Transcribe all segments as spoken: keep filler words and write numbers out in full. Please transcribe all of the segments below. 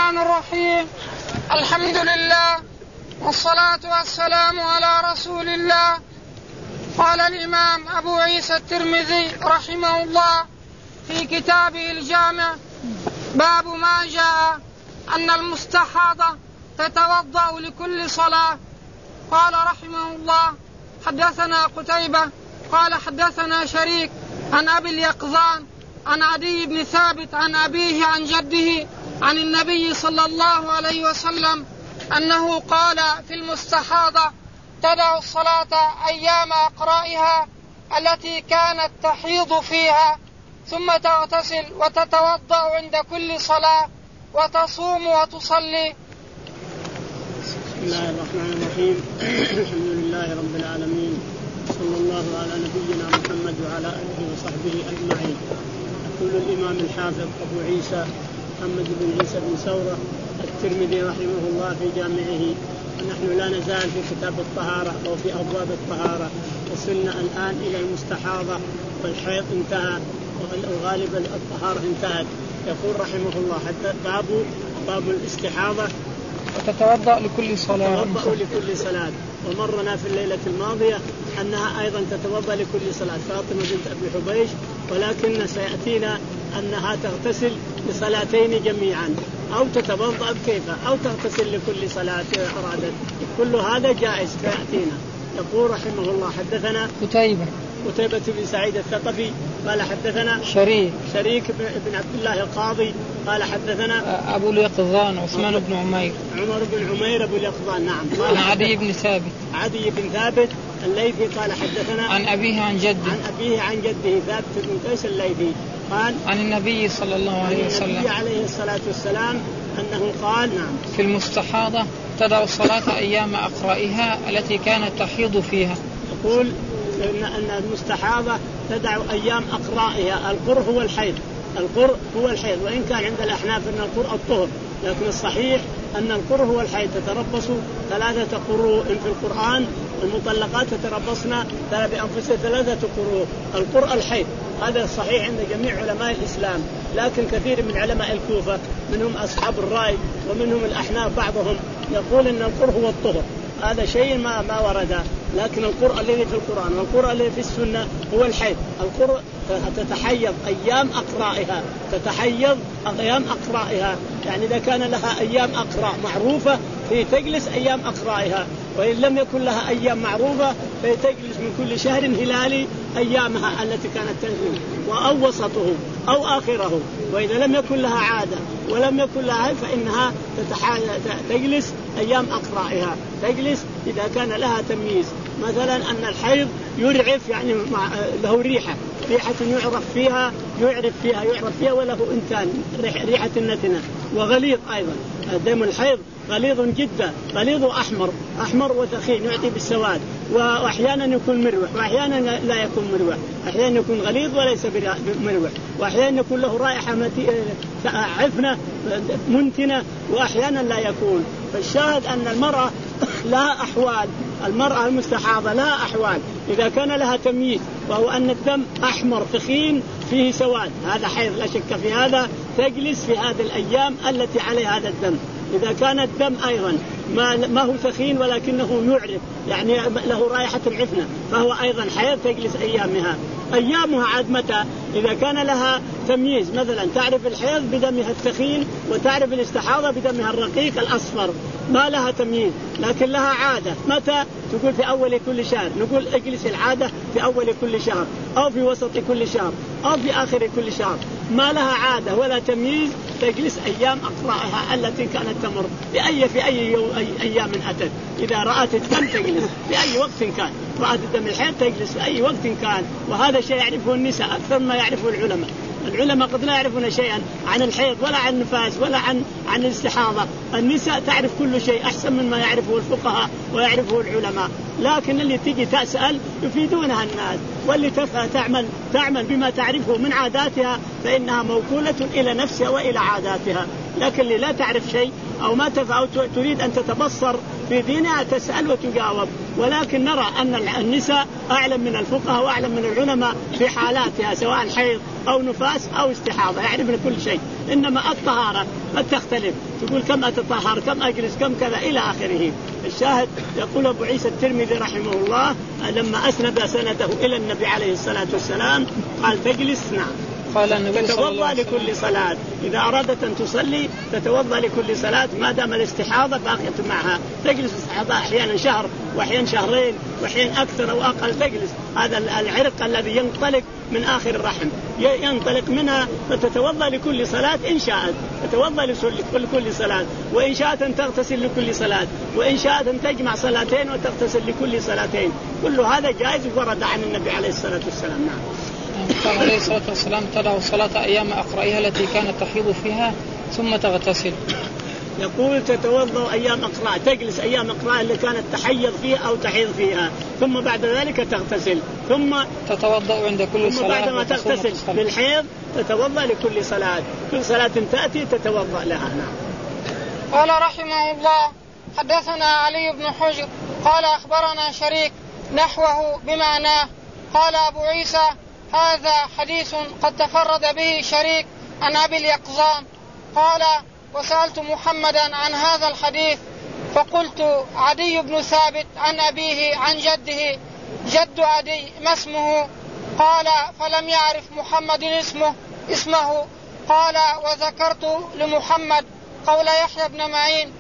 الرحمن الرحيم. الحمد لله والصلاة والسلام على رسول الله. قال الإمام أبو عيسى الترمذي رحمه الله في كتابه الجامع: باب ما جاء أن المستحاضة تتوضأ لكل صلاة. قال رحمه الله: حدثنا قتيبة قال حدثنا شريك عن أبي اليقظان عن عدي بن ثابت عن أبيه عن جده عن النبي صلى الله عليه وسلم أنه قال في المستحاضة: تدع الصلاة أيام أقرائها التي كانت تحيض فيها، ثم تغتسل وتتوضأ عند كل صلاة وتصوم وتصلي. بسم الله الرحمن الرحيم. الحمد لله رب العالمين، صلى الله على نبينا محمد وعلى آله وصحبه أجمعين. يقول الإمام الحافظ أبو عيسى محمد بن عيسى بن ثورة الترمذي رحمه الله في جامعه: ونحن لا نزال في كتاب الطهارة أو في أبواب الطهارة، وصلنا الآن إلى المستحاضة، والحيض انتهى وغالبا الطهارة انتهت. يقول رحمه الله: حتى باب باب الاستحاضة وتتوضأ لكل صلاة. تتوضأ لكل صلاة. ومرنا في الليلة الماضية أنها أيضا تتوضأ لكل صلاة، فاطمة بنت أبي حبيش، ولكن سيأتينا أنها تغتسل لصلاتين جميعا، أو تتوضأ كيف، أو تغتسل لكل صلاة أرادت. كل هذا جائز سيأتينا. يقول رحمه الله: حدثنا قتيبة قتيبة بن سعيد الثقفي قال حدثنا شريك شريك بن عبد الله القاضي قال حدثنا أبو اليقظان عثمان بن عمير عمر بن عمير أبو اليقظان نعم قال عن عدي بن ثابت عدي بن ثابت الليثي قال حدثنا عن أبيه عن جده عن أبيه عن جده ثابت بن قيس الليثي قال عن النبي صلى الله عليه وسلم النبي عليه الصلاة والسلام أنه قال: نعم في المستحاضة تدع الصلاة أيام أقرائها التي كانت تحيض فيها. يقول إن أن المستحاضة تدع أيام أقرائها. القر هو الحيض، القر هو الحيض، وإن كان عند الأحناف أن القر الطهر، لكن الصحيح أن القر هو الحيض. تتربص ثلاثة قروء في القرآن، المطلقات تتربصن بأنفسهن ثلاثة قروء. القر الحيض، هذا صحيح عند جميع علماء الإسلام، لكن كثير من علماء الكوفة منهم أصحاب الرأي ومنهم الأحناف بعضهم يقول أن القر هو الطهر. هذا شيء ما ما ورد، لكن القرء الذي في القرآن والقرء الذي في السنة هو الحيض. القرء تتحيض أيام أقرائها، تتحيض أيام أقرائها، يعني إذا كان لها أيام أقراء معروفة فهي تجلس أيام أقرائها، وإن لم يكن لها أيام معروفة فهي تجلس من كل شهر هلالي أيامها التي كانت تنزل، أو وسطه أو آخره. وإذا لم يكن لها عادة ولم يكن لها فإنها تجلس أيام أقرائها، تجلس إذا كان لها تمييز. مثلا أن الحيض يرعف، يعني له ريحة ريحة يعرف فيها يعرف فيها يعرف فيها وله إنتان، ريحة النتنة، وغليظ أيضا. دم الحيض غليظ جدا، غليظ أحمر أحمر وثخين يعطي بالسواد، وأحيانا يكون مروح وأحيانا لا يكون مروح، أحيانا يكون غليظ وليس مروح، وأحيانا يكون له رائحة عفنة منتنة، وأحيانا لا يكون. فالشاهد أن المرأة لها أحوال، المرأة المستحاضة لها أحوال. إذا كان لها تمييز وهو أن الدم أحمر ثخين فيه سواد، هذا حيض لا شك في هذا، تجلس في هذه الأيام التي عليها هذا الدم. إذا كان الدم أيضا ما, ما هو ثخين ولكنه يعرف، يعني له رائحة العفنة، فهو أيضا حيض، تجلس أيامها. أيامها عاد متى؟ إذا كان لها تمييز، مثلا تعرف الحيض بدمها الثخين وتعرف الاستحاضة بدمها الرقيق الأصفر، ما لها تمييز لكن لها عادة. متى؟ تقول في أول كل شهر، نقول اجلس العادة في أول كل شهر أو في وسط كل شهر أو في آخر كل شهر. ما لها عادة ولا تمييز تجلس أيام أقرائها التي كانت تمر بأي في أي, أي أيام أتت. إذا رأت الدم تجلس في أي وقت كان، رأت الدم الحيض تجلس في أي وقت كان. وهذا شيء يعرفه النساء أكثر ما يعرفه العلماء. العلماء قد لا يعرفون شيئا عن الحيض ولا عن النفاس ولا عن عن الاستحاضة. النساء تعرف كل شيء أحسن مما يعرفه الفقهاء ويعرفه العلماء، لكن اللي تيجي تسأل يفيدونها الناس، واللي تفهم تعمل تعمل بما تعرفه من عاداتها، فإنها موكولة إلى نفسها وإلى عاداتها. لكن اللي لا تعرف شيء أو ما أو تريد أن تتبصر في دينها تسأل وتجاوب. ولكن نرى أن النساء أعلم من الفقهاء وأعلم من العلماء في حالاتها سواء حيض أو نفاس أو استحاضة، يعرف من كل شيء. إنما الطهارة ما تختلف، تقول كم أتطهر كم أجلس كم كذا إلى آخره. الشاهد يقول أبو عيسى الترمذي رحمه الله لما أسند سنده إلى النبي عليه الصلاة والسلام قال تجلس نعم قال النبي تتوضأ لكل صلاة، إذا أرادت أن تصلي تتوضأ لكل صلاة ما دام الاستحاضة باقية معها. تجلس الاستحاضة أحيانا شهر وأحيانا شهرين وأحيانا أكثر أو أقل تجلس. هذا العرق الذي ينطلق من آخر الرحم ينطلق منها، فتتوضأ لكل صلاة إن شاءت تتوضأ لكل صلاة، وإن شاءت أن تغتسل لكل صلاة، وإن شاءت أن تجمع صلاتين وتغتسل لكل صلاتين. كل هذا جائز ورد عن النبي عليه الصلاة والسلام. نعم. قال عليه الصلاة والسلام تدع الصلاة أيام أقرائها التي كانت تحيض فيها ثم تغتسل. يقول تتوضأ أيام أقراء، تجلس أيام أقراء اللي كانت تحيض فيها أو تحيض فيها، ثم بعد ذلك تغتسل، ثم تتوضأ عند كل صلاة. ثم بعد ما تغتسل بالحيض تتوضأ لكل صلاة، كل صلاة تأتي تتوضأ لها. نعم. قال رحمه الله حدثنا علي بن حجر قال أخبرنا شريك نحوه بمعناه. قال أبو عيسى هذا حديث قد تفرد به شريك عن أبي اليقظان. قال وسألت محمدا عن هذا الحديث فقلت عدي بن ثابت عن أبيه عن جده جد عدي ما اسمه؟ قال فلم يعرف محمد اسمه اسمه قال وذكرت لمحمد قول يحيى بن معين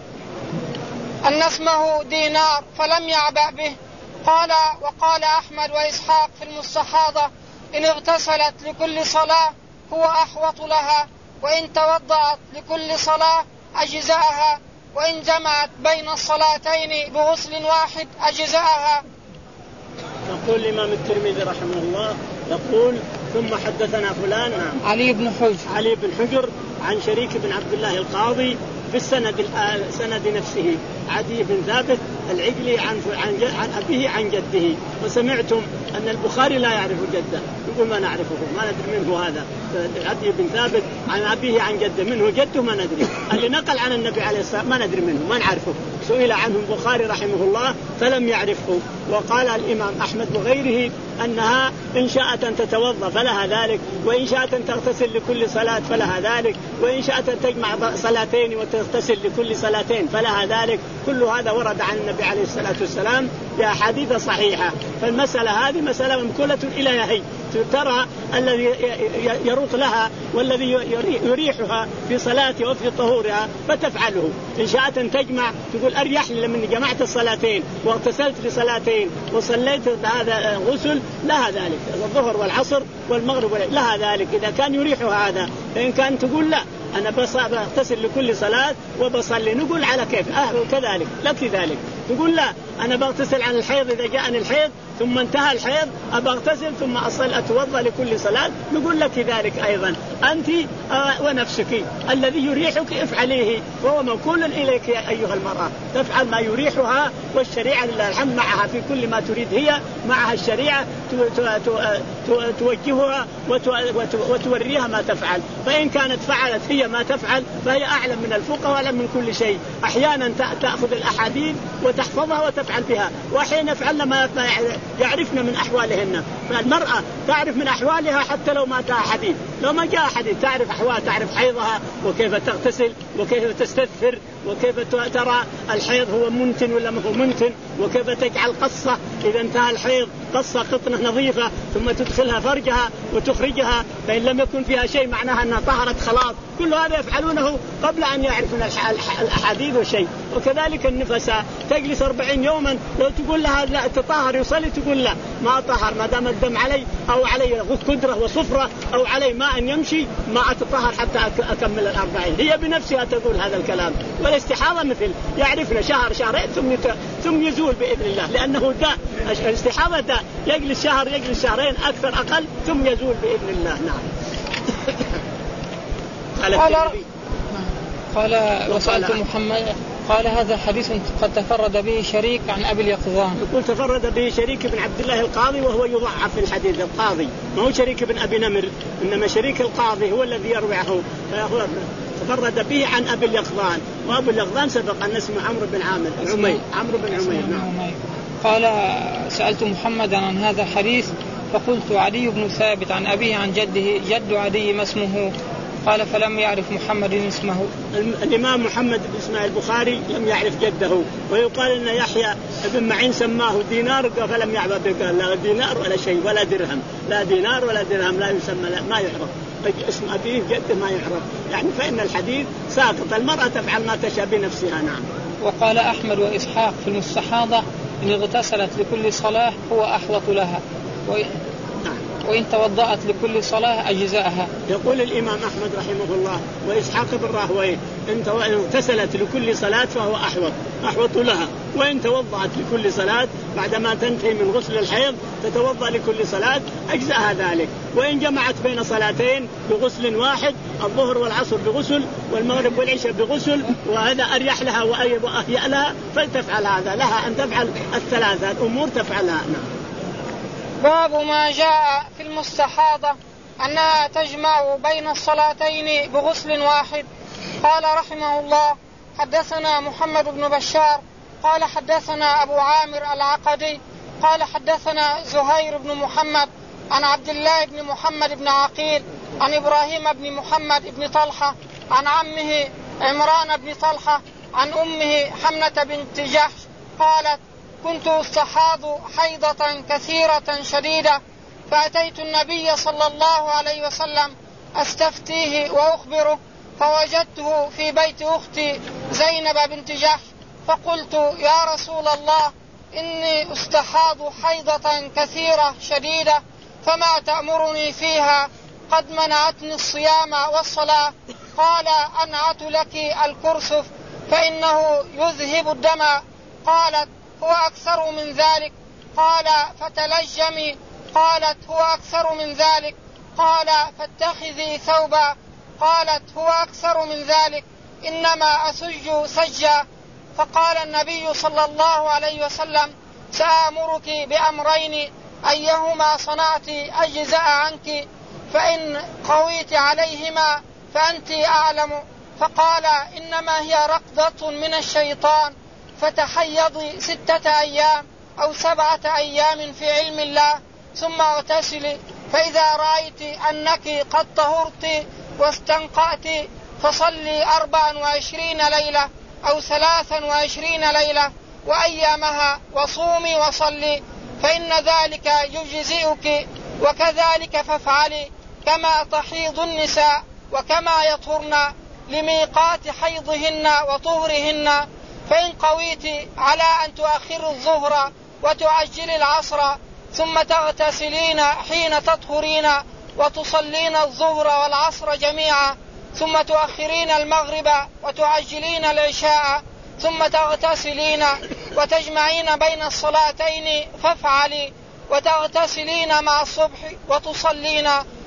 أن اسمه دينار فلم يعبأ به. قال وقال أحمد وإسحاق في المستحاضة إن اغتسلت لكل صلاة هو أحوط لها، وإن توضأت لكل صلاة أجزاءها، وإن جمعت بين الصلاتين بغسل واحد أجزاءها. يقول الإمام الترمذي رحمه الله يقول ثم حدثنا فلان نعم علي بن حجر علي بن حجر عن شريك بن عبد الله القاضي في السند سند نفسه عدي بن ثابت العجلي عن عن أبيه عن جده. وسمعتم أن البخاري لا يعرف جده، يقول ما نعرفه ما ندري منه هذا عدي بن ثابت عن أبيه عن جده، منه جده ما ندري. اللي نقل عن النبي عليه الصلاة والسلام ما ندري منه ما نعرفه. سئل عنه البخاري رحمه الله فلم يعرفه. وقال الإمام أحمد وغيره أنها إن شاءت أن تتوضأ فلها ذلك، وإن شاءت أن تغتسل لكل صلاة فلها ذلك، وإن شاءت أن تجمع صلاتين وتغتسل لكل صلاتين فلها ذلك. كل هذا ورد عن النبي عليه الصلاة والسلام بأحاديث صحيحة. فالمسألة هذه مسألة ممكولة إلى يهي ترى الذي يروق لها والذي يريحها في صلاتها وفي طهورها فتفعله. إن شاءت أن تجمع تقول أريح لي لمن جمعت الصلاتين واغتسلت لصلاتين وصليت هذا غسل لها ذلك، الظهر والعصر والمغرب لها ذلك إذا كان يريحها هذا. إن كان تقول لا أنا بس أغتسل لكل صلاة وبصلي، نقول على كيف أهل كذلك لك ذلك. تقول لا أنا بغتسل عن الحيض إذا جاءني الحيض ثم انتهى الحيض أبغتسل ثم أصل أتوضأ لكل صلاة، نقول لك ذلك أيضا أنت ونفسك الذي يريحك افعليه، وهو موكول إليك يا أيها المرأة تفعل ما يريحها. والشريعة لله الحمد معها في كل ما تريد، هي معها الشريعة توجهها وتوريها ما تفعل. فإن كانت فعلت هي ما تفعل فهي أعلم من الفقهاء وأعلم من كل شيء. أحيانا تأخذ الأحاديث وتحفظها وتفعل بها، وأحيانا يفعلن ما يعرفن من أحوالهن. فالمرأة تعرف من أحوالها حتى لو ما جاء حديث، لو ما جاء حديث تعرف أحوال، تعرف حيضها وكيف تغتسل وكيف تستثفر وكيف ترى الحيض هو منتن ولا ما هو منتن، وكيف تجعل قصة إذا انتهى الحيض قصة قطنة نظيفة ثم تدخلها فرجها وتخرجها، فإن لم يكن فيها شيء معناها أنها طهرت خلاص. كل هذا يفعلونه قبل أن يعرفون الأحاديث والشيء. وكذلك النفساء تجلس أربعين يوما، لو تقول لها لا تطهر يصلي تقول لا ما طهر ما دام الدم علي أو علي كدرة وصفرة أو علي ماء يمشي ما أتطهر حتى أكمل الأربعين. هي بنفسها تقول هذا الكلام. والاستحاضة مثل يعرفنا شهر شهرين ثم ثم يزول بإذن الله، لأنه داء. الاستحاضة داء يجلس شهر يجلس شهرين أكثر أقل ثم يزول بإذن الله. نعم. قال قال وسألت محمد قال هذا حديث قد تفرد به شريك عن أبي اليقظان. يقول تفرد به شريك بن عبد الله القاضي وهو يضعف في الحديث. القاضي ما هو شريك بن أبي نمر، إنما شريك القاضي هو الذي يروعه. تفرد به عن أبي اليقظان، وأبو اليقظان سبق أن اسمه عمرو بن عامر عمير عمرو بن عمير. نعم. قال سألت محمدا عن هذا الحديث فقلت علي بن ثابت عن أبيه عن جده، جد علي ما اسمه؟ قال فلم يعرف محمد اسمه. الإمام محمد بن إسماعيل البخاري لم يعرف جده، ويقال أن يحيى بن معين سماه دينار فلم يعرف، قال لا دينار ولا شيء ولا درهم، لا دينار ولا درهم، لا يسمى، لا ما يعرف اسم أبيه جده ما يعرف، يعني فإن الحديث ساقط، المرأة تفعل ما تشاء بنفسها. نعم. وقال أحمد وإسحاق في المستحاضة إن اغتسلت لكل صلاة هو أحوط لها، وإن توضأت لكل صلاة أجزاءها. يقول الإمام أحمد رحمه الله وإسحاق بن راهويه إن اغتسلت لكل صلاة فهو أحوط أحوط لها، وإن توضأت لكل صلاة بعدما تنتهي من غسل الحيض تتوضأ لكل صلاة أجزاءها ذلك، وإن جمعت بين صلاتين بغسل واحد الظهر والعصر بغسل والمغرب والعشاء بغسل وهذا أريح لها وأهيأ لها فلتفعل هذا، لها أن تفعل الثلاثة الأمور تفعلها. باب ما جاء في المستحاضة أنها تجمع بين الصلاتين بغسل واحد. قال رحمه الله حدثنا محمد بن بشار قال حدثنا أبو عامر العقدي قال حدثنا زهير بن محمد عن عبد الله بن محمد بن عقيل عن إبراهيم بن محمد بن طلحة عن عمه عمران بن طلحة عن أمه حمنة بنت جحش قالت كنت استحاض حيضة كثيرة شديدة فأتيت النبي صلى الله عليه وسلم أستفتيه وأخبره فوجدته في بيت أختي زينب بنت جحش فقلت يا رسول الله إني استحاض حيضة كثيرة شديدة فما تأمرني فيها قد منعتني الصيام والصلاة؟ قال أنعت لك الكرسف فإنه يذهب الدم. قالت هو أكثر من ذلك؟ قال فتلجمي. قالت هو أكثر من ذلك؟ قال فاتخذي ثوبا. قالت هو أكثر من ذلك إنما أسج سجا. فقال النبي صلى الله عليه وسلم سآمرك بأمرين أيهما صنعت أجزأ عنك فإن قويت عليهما فأنت أعلم. فقال إنما هي رقضة من الشيطان فتحيضي ستة أيام أو سبعة أيام في علم الله ثم اغتسلي، فإذا رأيت أنك قد طهرت واستنقأت فصلي أربعا وعشرين ليلة أو ثلاثا وعشرين ليلة وأيامها وصومي وصلي فإن ذلك يجزئك، وكذلك فافعلي كما تحيض النساء وكما يطهرن لميقات حيضهن وطهرهن. فإن قويت على أن تؤخر الظهر وتعجل العصر ثم تغتسلين حين تطهرين وتصلين الظهر والعصر جميعا ثم تؤخرين المغرب وتعجلين العشاء ثم تغتسلين وتجمعين بين الصلاتين فافعلي، وتغتسلين مع الصبح وتصلين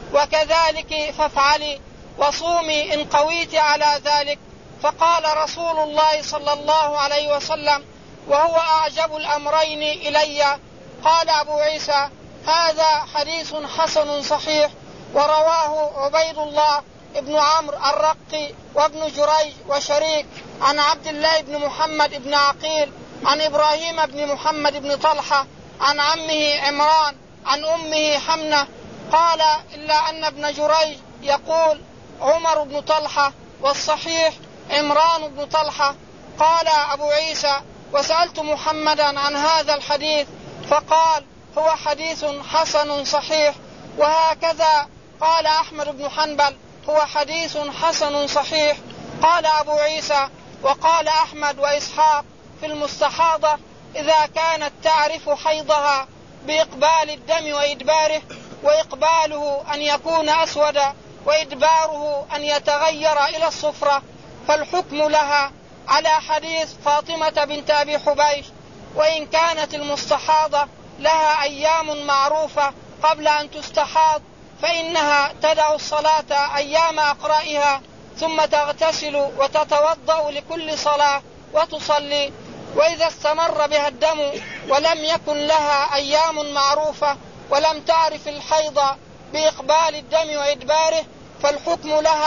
وكذلك فافعلي، وصومي إن قويت على ذلك. فقال رسول الله صلى الله عليه وسلم وهو أعجب الأمرين إلي. قال أبو عيسى هذا حديث حسن صحيح. ورواه عبيد الله ابن عمرو الرقي وابن جريج وشريك عن عبد الله بن محمد بن عقيل عن إبراهيم بن محمد بن طلحة عن عمه عمران عن أمه حمنة. قال إلا أن ابن جريج يقول عمر بن طلحة والصحيح عمران بن طلحة. قال أبو عيسى وسألت محمدا عن هذا الحديث فقال هو حديث حسن صحيح. وهكذا قال أحمد بن حنبل هو حديث حسن صحيح. قال أبو عيسى وقال أحمد وإسحاق في المستحاضة إذا كانت تعرف حيضها بإقبال الدم وإدباره، وإقباله أن يكون أسودا وإدباره أن يتغير إلى الصفرة، فالحكم لها على حديث فاطمة بنت أبي حبيش. وإن كانت المستحاضة لها أيام معروفة قبل أن تستحاض فإنها تدع الصلاة أيام أقرائها ثم تغتسل وتتوضأ لكل صلاة وتصلي. وإذا استمر بها الدم ولم يكن لها أيام معروفة ولم تعرف الحيض بإقبال الدم وإدباره فالحكم لها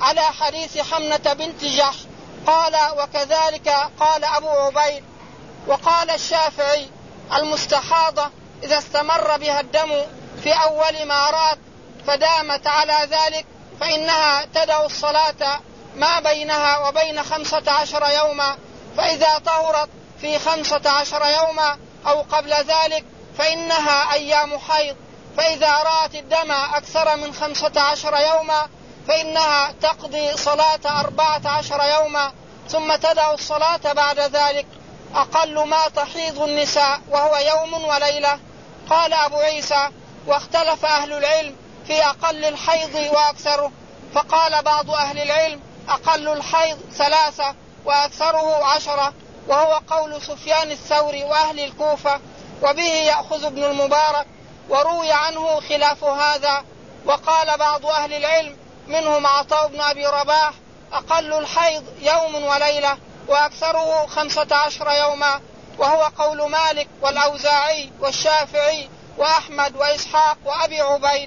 على حديث حمنة بنت جحش. قال وكذلك قال أبو عبيد. وقال الشافعي المستحاضة إذا استمر بها الدم في أول ما رأت فدامت على ذلك فإنها تدع الصلاة ما بينها وبين خمسة عشر يوما، فإذا طهرت في خمسة عشر يوما أو قبل ذلك فإنها أيام حيض، فإذا رأت الدم أكثر من خمسة عشر يوما فإنها تقضي صلاة أربعة عشر يوما ثم تدع الصلاة بعد ذلك، أقل ما تحيض النساء وهو يوم وليلة. قال أبو عيسى واختلف أهل العلم في أقل الحيض وأكثره، فقال بعض أهل العلم أقل الحيض ثلاثة وأكثره عشرة، وهو قول سفيان الثوري وأهل الكوفة، وبه يأخذ ابن المبارك، وروي عنه خلاف هذا. وقال بعض أهل العلم منهم عطاء بن أبي رباح أقل الحيض يوم وليلة وأكثره خمسة عشر يوما، وهو قول مالك والأوزاعي والشافعي وأحمد وإسحاق وأبي عبيد.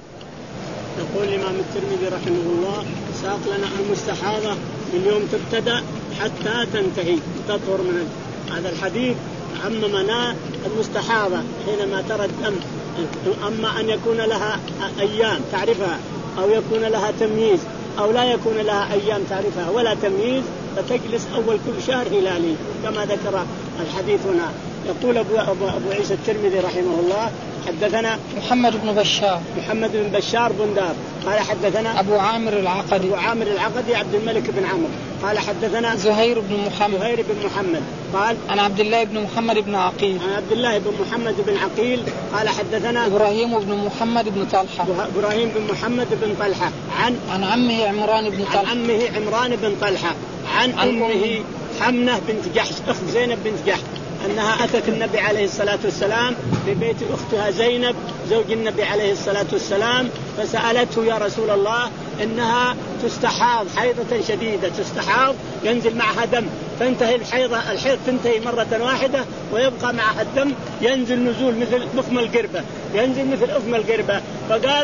يقول الإمام الترمذي رحمه الله ساق لنا المستحاضة من يوم تبتدأ حتى تنتهي تطهر من هذا الحديث. عممنا المستحاضة حينما ترى الدم، أما أن يكون لها أيام تعرفها أو يكون لها تمييز أو لا يكون لها أيام تعرفها ولا تمييز فتجلس أول كل شهر هلالي كما ذكر الحديث هنا. يقول أبو, أبو, أبو عيسى الترمذي رحمه الله حدثنا محمد بن بشار محمد بن بشار بندار قال حدثنا أبو عامر العقدي أبو عامر العقدي عبد الملك بن عمرو قال حدثنا زهير بن محمد زهير بن محمد قال عن عبد الله بن محمد بن عقيل عن عبد الله بن محمد بن عقيل قال حدثنا إبراهيم بن محمد بن طلحة إبراهيم بن محمد بن طلحة عن عن عمه عمران بن طلحة عن عمه عمران بن طلحة عن, عن أمه حمنة بنت جحش أخت زينب بنت جحش أنها أتت النبي عليه الصلاة والسلام في بيت أختها زينب زوج النبي عليه الصلاة والسلام فسألته يا رسول الله إنها تستحاض حيضة شديدة، تستحاض ينزل معها دم، تنتهي الحيضة الحيض تنتهي مرة واحدة ويبقى معها الدم ينزل نزول مثل أفم القربة ينزل مثل أفم القربة. فقال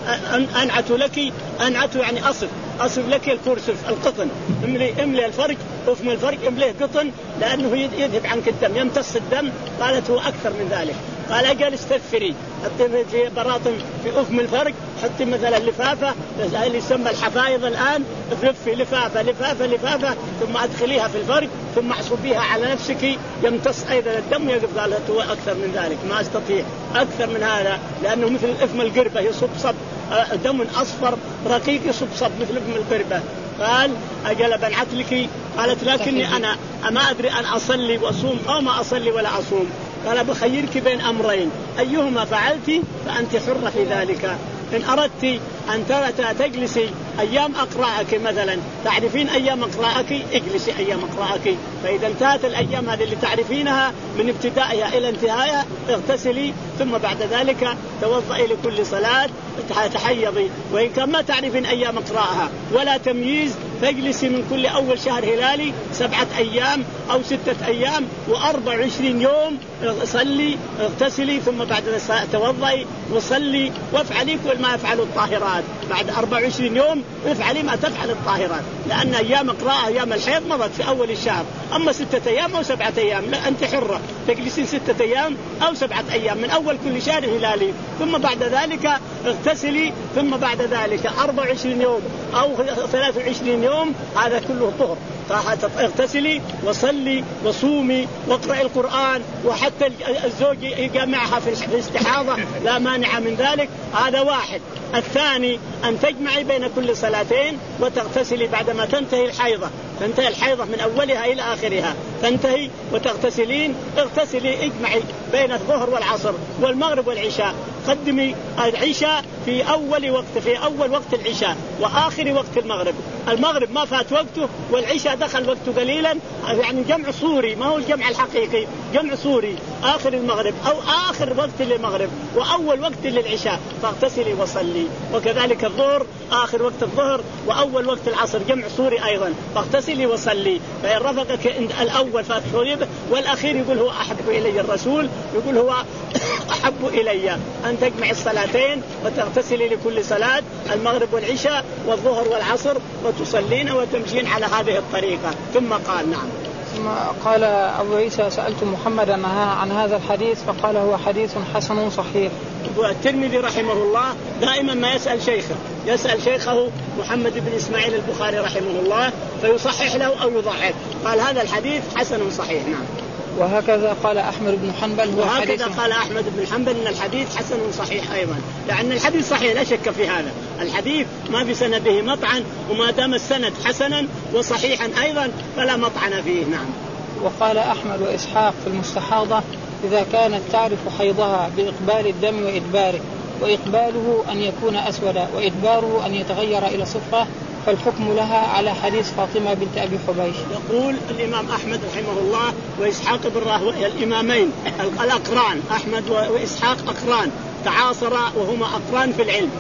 أنعت لك أنعت يعني أصف أصف لك الكرسف القطن املي املي الفرج أفم الفرج امليه قطن لأنه يذهب عنك الدم يمتص الدم. قالت هو أكثر من ذلك. قال أجل استغفري حطي في براطن في أفم الفرج حطي مثلا لفافة اللي يسمى الحفايض الآن تلفي لفافة لفافة لفافة ثم أدخليها في الفرج ثم اعصبيها على نفسك يمتص أيضا الدم يقف. قالت هو أكثر من ذلك ما أستطيع أكثر من هذا لأنه مثل أفم القربة يصبصب دم أصفر رقيق يصبصب مثل أفم القربة. قال أجل بنعت لك. قالت لكني أنا ما أدري أن أصلي وأصوم أو ما أصلي ولا أصوم. قال بخيرك بين أمرين أيهما فعلت فأنت حرة في ذلك. إن أردت أن تجلسي أيام أقرأك مثلا تعرفين أيام أقرأك اجلسي أيام أقرأك، فإذا انتهت الأيام هذه اللي تعرفينها من ابتدائها إلى انتهائها اغتسلي ثم بعد ذلك توضئي لكل صلاة تحيضي. وإن كان ما تعرفين أيام أقرأها ولا تمييز فاجلسي من كل أول شهر هلالي سبعة أيام أو ستة أيام وأربع وعشرين يوم صلي اغتسلي ثم بعد ذلك توضئي وصلي وافعلي كل ما يفعل الطاهرات. بعد أربع وعشرين يوم افعلي ما تفعل الطاهرات لأن أيام أقرأ أيام الحيض مضت في أول الشهر. أما ستة أيام أو سبعة أيام لا أنت حرة تجلسين ستة أيام أو سبعة أيام من أول كل شهر هلالي ثم بعد ذلك اغتسلي ثم بعد ذلك أربع وعشرين يوم أو ثلاثة وعشرين يوم هذا كله طهر. اغتسلي وصلي وصومي واقرأي القرآن وحتى الزوج يجمعها في الاستحاضة لا مانع من ذلك. هذا واحد. الثاني أن تجمعي بين كل صلاتين وتغتسلي بعدما تنتهي الحيضة تنتهي الحيضة من أولها إلى آخرها تنتهي وتغتسلين اغتسلي اجمعي بين الظهر والعصر والمغرب والعشاء. قدمي العشاء في أول وقت في أول وقت العشاء وآخر وقت المغرب. المغرب ما فات وقته والعشاء دخل وقته قليلا يعني جمع صوري ما هو الجمع الحقيقي جمع صوري آخر المغرب أو آخر وقت للمغرب وأول وقت للعشاء فاغتسلي وصلي. وكذلك الظهر آخر وقت الظهر وأول وقت العصر جمع صوري أيضا فاغتسلي وصلي. فإن رفقك الأول فاغتسلي والأخير يقول هو أحب إلي الرسول يقول هو أحب أحب إلي أن تجمع الصلاتين وتغتسلي لكل صلاة المغرب والعشاء والظهر والعصر وتصلين وتمشين على هذه الطريقة. ثم قال نعم. ثم قال أبو عيسى سألت محمدا عن هذا الحديث فقال هو حديث حسن صحيح. والترمذي رحمه الله دائما ما يسأل شيخه يسأل شيخه محمد بن إسماعيل البخاري رحمه الله فيصحح له أو يضعف. قال هذا الحديث حسن صحيح. نعم. وهكذا قال أحمد بن حنبل هو وهكذا قال أحمد بن حنبل إن الحديث حسن صحيح أيضا، لأن الحديث صحيح لا شك في هذا. الحديث ما بسنده مطعن، وما دام السند حسنا وصحيحا أيضا فلا مطعن فيه. نعم. وقال أحمد وإسحاق في المستحاضة إذا كانت تعرف حيضها بإقبال الدم وإدباره، وإقباله أن يكون أسودا وإدباره أن يتغير إلى صفرة، فالحكم لها على حديث فاطمة بنت أبي حبيش. يقول الإمام أحمد رحمه الله وإسحاق بن راهويه الإمامين الأقران أحمد وإسحاق أقران تعاصرا وهما أقران في العلم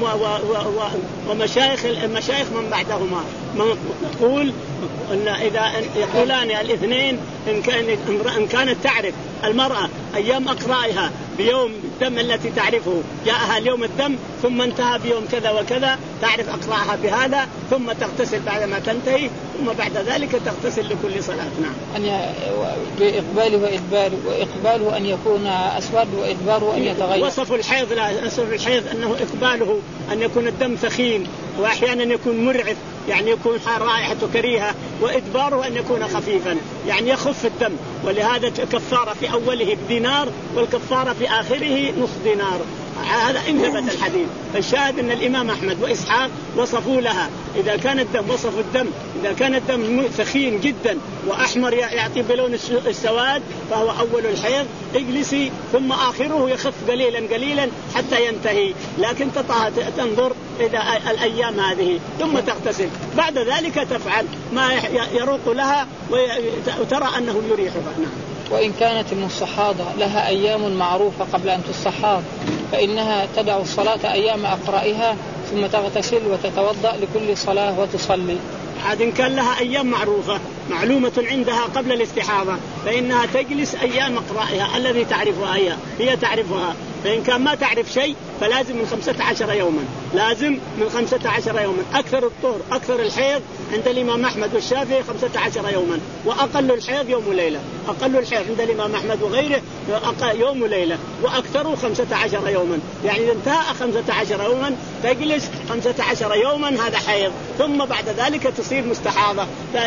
ومشايخ المشايخ من بعدهما. يقول أن إذا يقولان الاثنين إن كان إن كانت تعرف المرأة أيام أقرائها بيوم الدم التي تعرفه جاءها اليوم الدم ثم انتهى بيوم كذا وكذا تعرف أقرائها بهذا ثم تغتسل بعدما تنتهي ثم بعد ذلك تغتسل لكل صلاة. نعم. أن بإقباله وإدباره، وإقباله أن يكون أسود وإدباره أن يتغير. وصف الحيض لا وصف الحيض أنه إقباله أن يكون الدم ثخين وأحيانا يكون مرعف يعني يكون رائحته كريهة، وإدباره أن يكون خفيفا يعني يخف الدم، ولهذا كفارة في أوله بدينار والكفارة في آخره نصف دينار. هذا إن ثبت الحديث. فالشاهد أن الإمام أحمد وإسحاق وصفوا لها إذا كان الدم وصفوا الدم إذا كان الدم ثخين جدا وأحمر يعطي بلون السواد فهو أول الحيض اجلسي ثم آخره يخف قليلا قليلا حتى ينتهي، لكن تنظر إذا الأيام هذه ثم تغتسل بعد ذلك تفعل ما يروق لها وترى أنه يريحها. نعم. وإن كانت المستحاضة لها أيام معروفة قبل أن تستحاض فإنها تدع الصلاة أيام أقرائها ثم تغتسل وتتوضأ لكل صلاة وتصلي. عاد إن كان لها أيام معروفة معلومة عندها قبل الاستحاضة فإنها تجلس أيام أقرائها الذي تعرفها هي هي تعرفها. فإن كان ما تعرف شيء فلازم من خمسة عشر يوما لازم من خمسة عشر يوما. أكثر الطهر أكثر الحيض عند الإمام أحمد والشافعي خمسة عشر يوما، وأقل الحيض يوم وليلة. أقل الحيض عند الإمام أحمد وغيره يوم وليلة، وأكثره خمسة عشر يوما. يعني إذا انتهى خمسة عشر يوما تجلس خمسة عشر يوما هذا حيض، ثم بعد ذلك تصير مستحاضة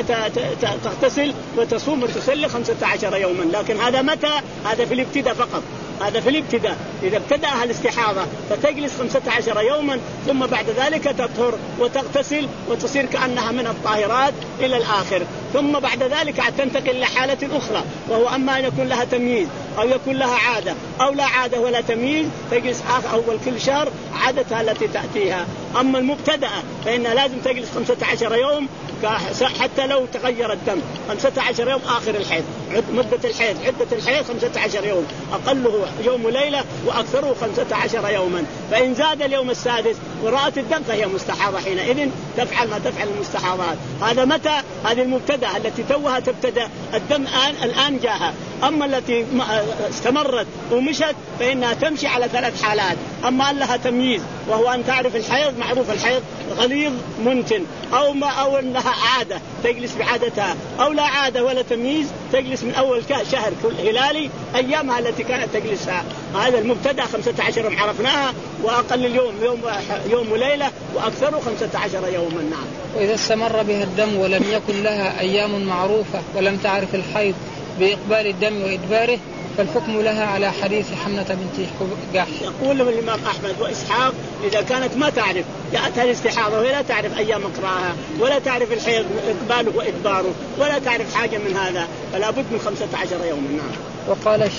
تغتسل وتصوم وتصلي خمسة عشر يوما. لكن هذا متى؟ هذا في الابتداء فقط، هذا في الابتداء. إذا ابتدأها الاستحاضة فتجلس خمسة عشر يوما ثم بعد ذلك تطهر وتغتسل وتصير كأنها من الطاهرات إلى الآخر، ثم بعد ذلك تنتقل إلى حالة أخرى وهو أما أن يكون لها تمييز أو يكون لها عادة أو لا عادة ولا تمييز تجلس أول كل شهر عادتها التي تأتيها. أما المبتدأة فإنها لازم تجلس خمسة عشر يوم حتى لو تغير الدم خمسة عشر يوم آخر الحيض. مدة الحيض عدة الحيض خمسة عشر يوم، أقله يوم وليلة وأكثره خمسة عشر يوما. فإن زاد اليوم السادس ورأت الدم فهي مستحاضة، حينئذ تفعل ما تفعل المستحاضات. هذا متى؟ هذه المبتدأ التي توها تبتدأ الدم الآن الآن جاءها. أما التي استمرت ومشت فإنها تمشي على ثلاث حالات. أما أن لها تمييز وهو أن تعرف الحيض معروف الحيض غليظ منتن، أو ما أو أنها عادة تجلس بعادتها، أو لا عادة ولا تمييز تجلس من أول شهر كل هلالي أيامها التي كانت تجلسها. هذا المبتدأ خمسة عشر يوم عرفناها، وأقل اليوم يوم يوم وليلة وأكثره خمسة عشر يوما. نعم. وإذا استمر بها الدم ولم يكن لها أيام معروفة ولم تعرف الحيض بإقبال الدم وإدباره فالحكم لها على حديث حمنة بنت جحش. يقول الإمام أحمد وإسحاق إذا كانت ما تعرف جاءتها الاستحاضة وهي لا تعرف أيام أقراها ولا تعرف الحيض إقباله وإدباره ولا تعرف حاجة من هذا فلا بد من خمسة عشر يوما. نعم. وقال الش...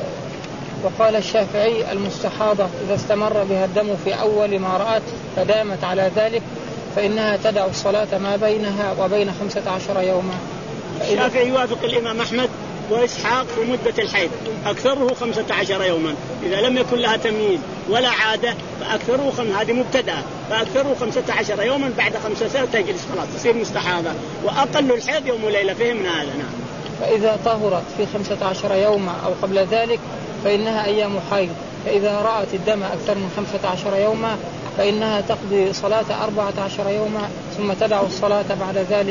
وقال الشافعي المستحاضة إذا استمر بها الدم في أول ما رأت فدامت على ذلك فإنها تدع الصلاة ما بينها وبين خمسة عشر يوما. الشافعي يوافق الإمام أحمد وإسحاق في مدة الحيض أكثره خمسة عشر يوما. إذا لم يكن لها تمييز ولا عادة فأكثره خم... هذه مبتدأ فأكثره خمسة عشر يوما. بعد خمسة سنة تجلس خلاص تصير مستحاضة، وأقل الحيض يوم وليلة. فهمنا هذا. نعم. فإذا طهرت في خمسة عشر يوما أو قبل ذلك فإنها أيام حيض فإذا رأت الدم أكثر من خمسة عشر يوما فإنها تقضي صلاة أربعة عشر يوما ثم تدع الصلاة بعد ذلك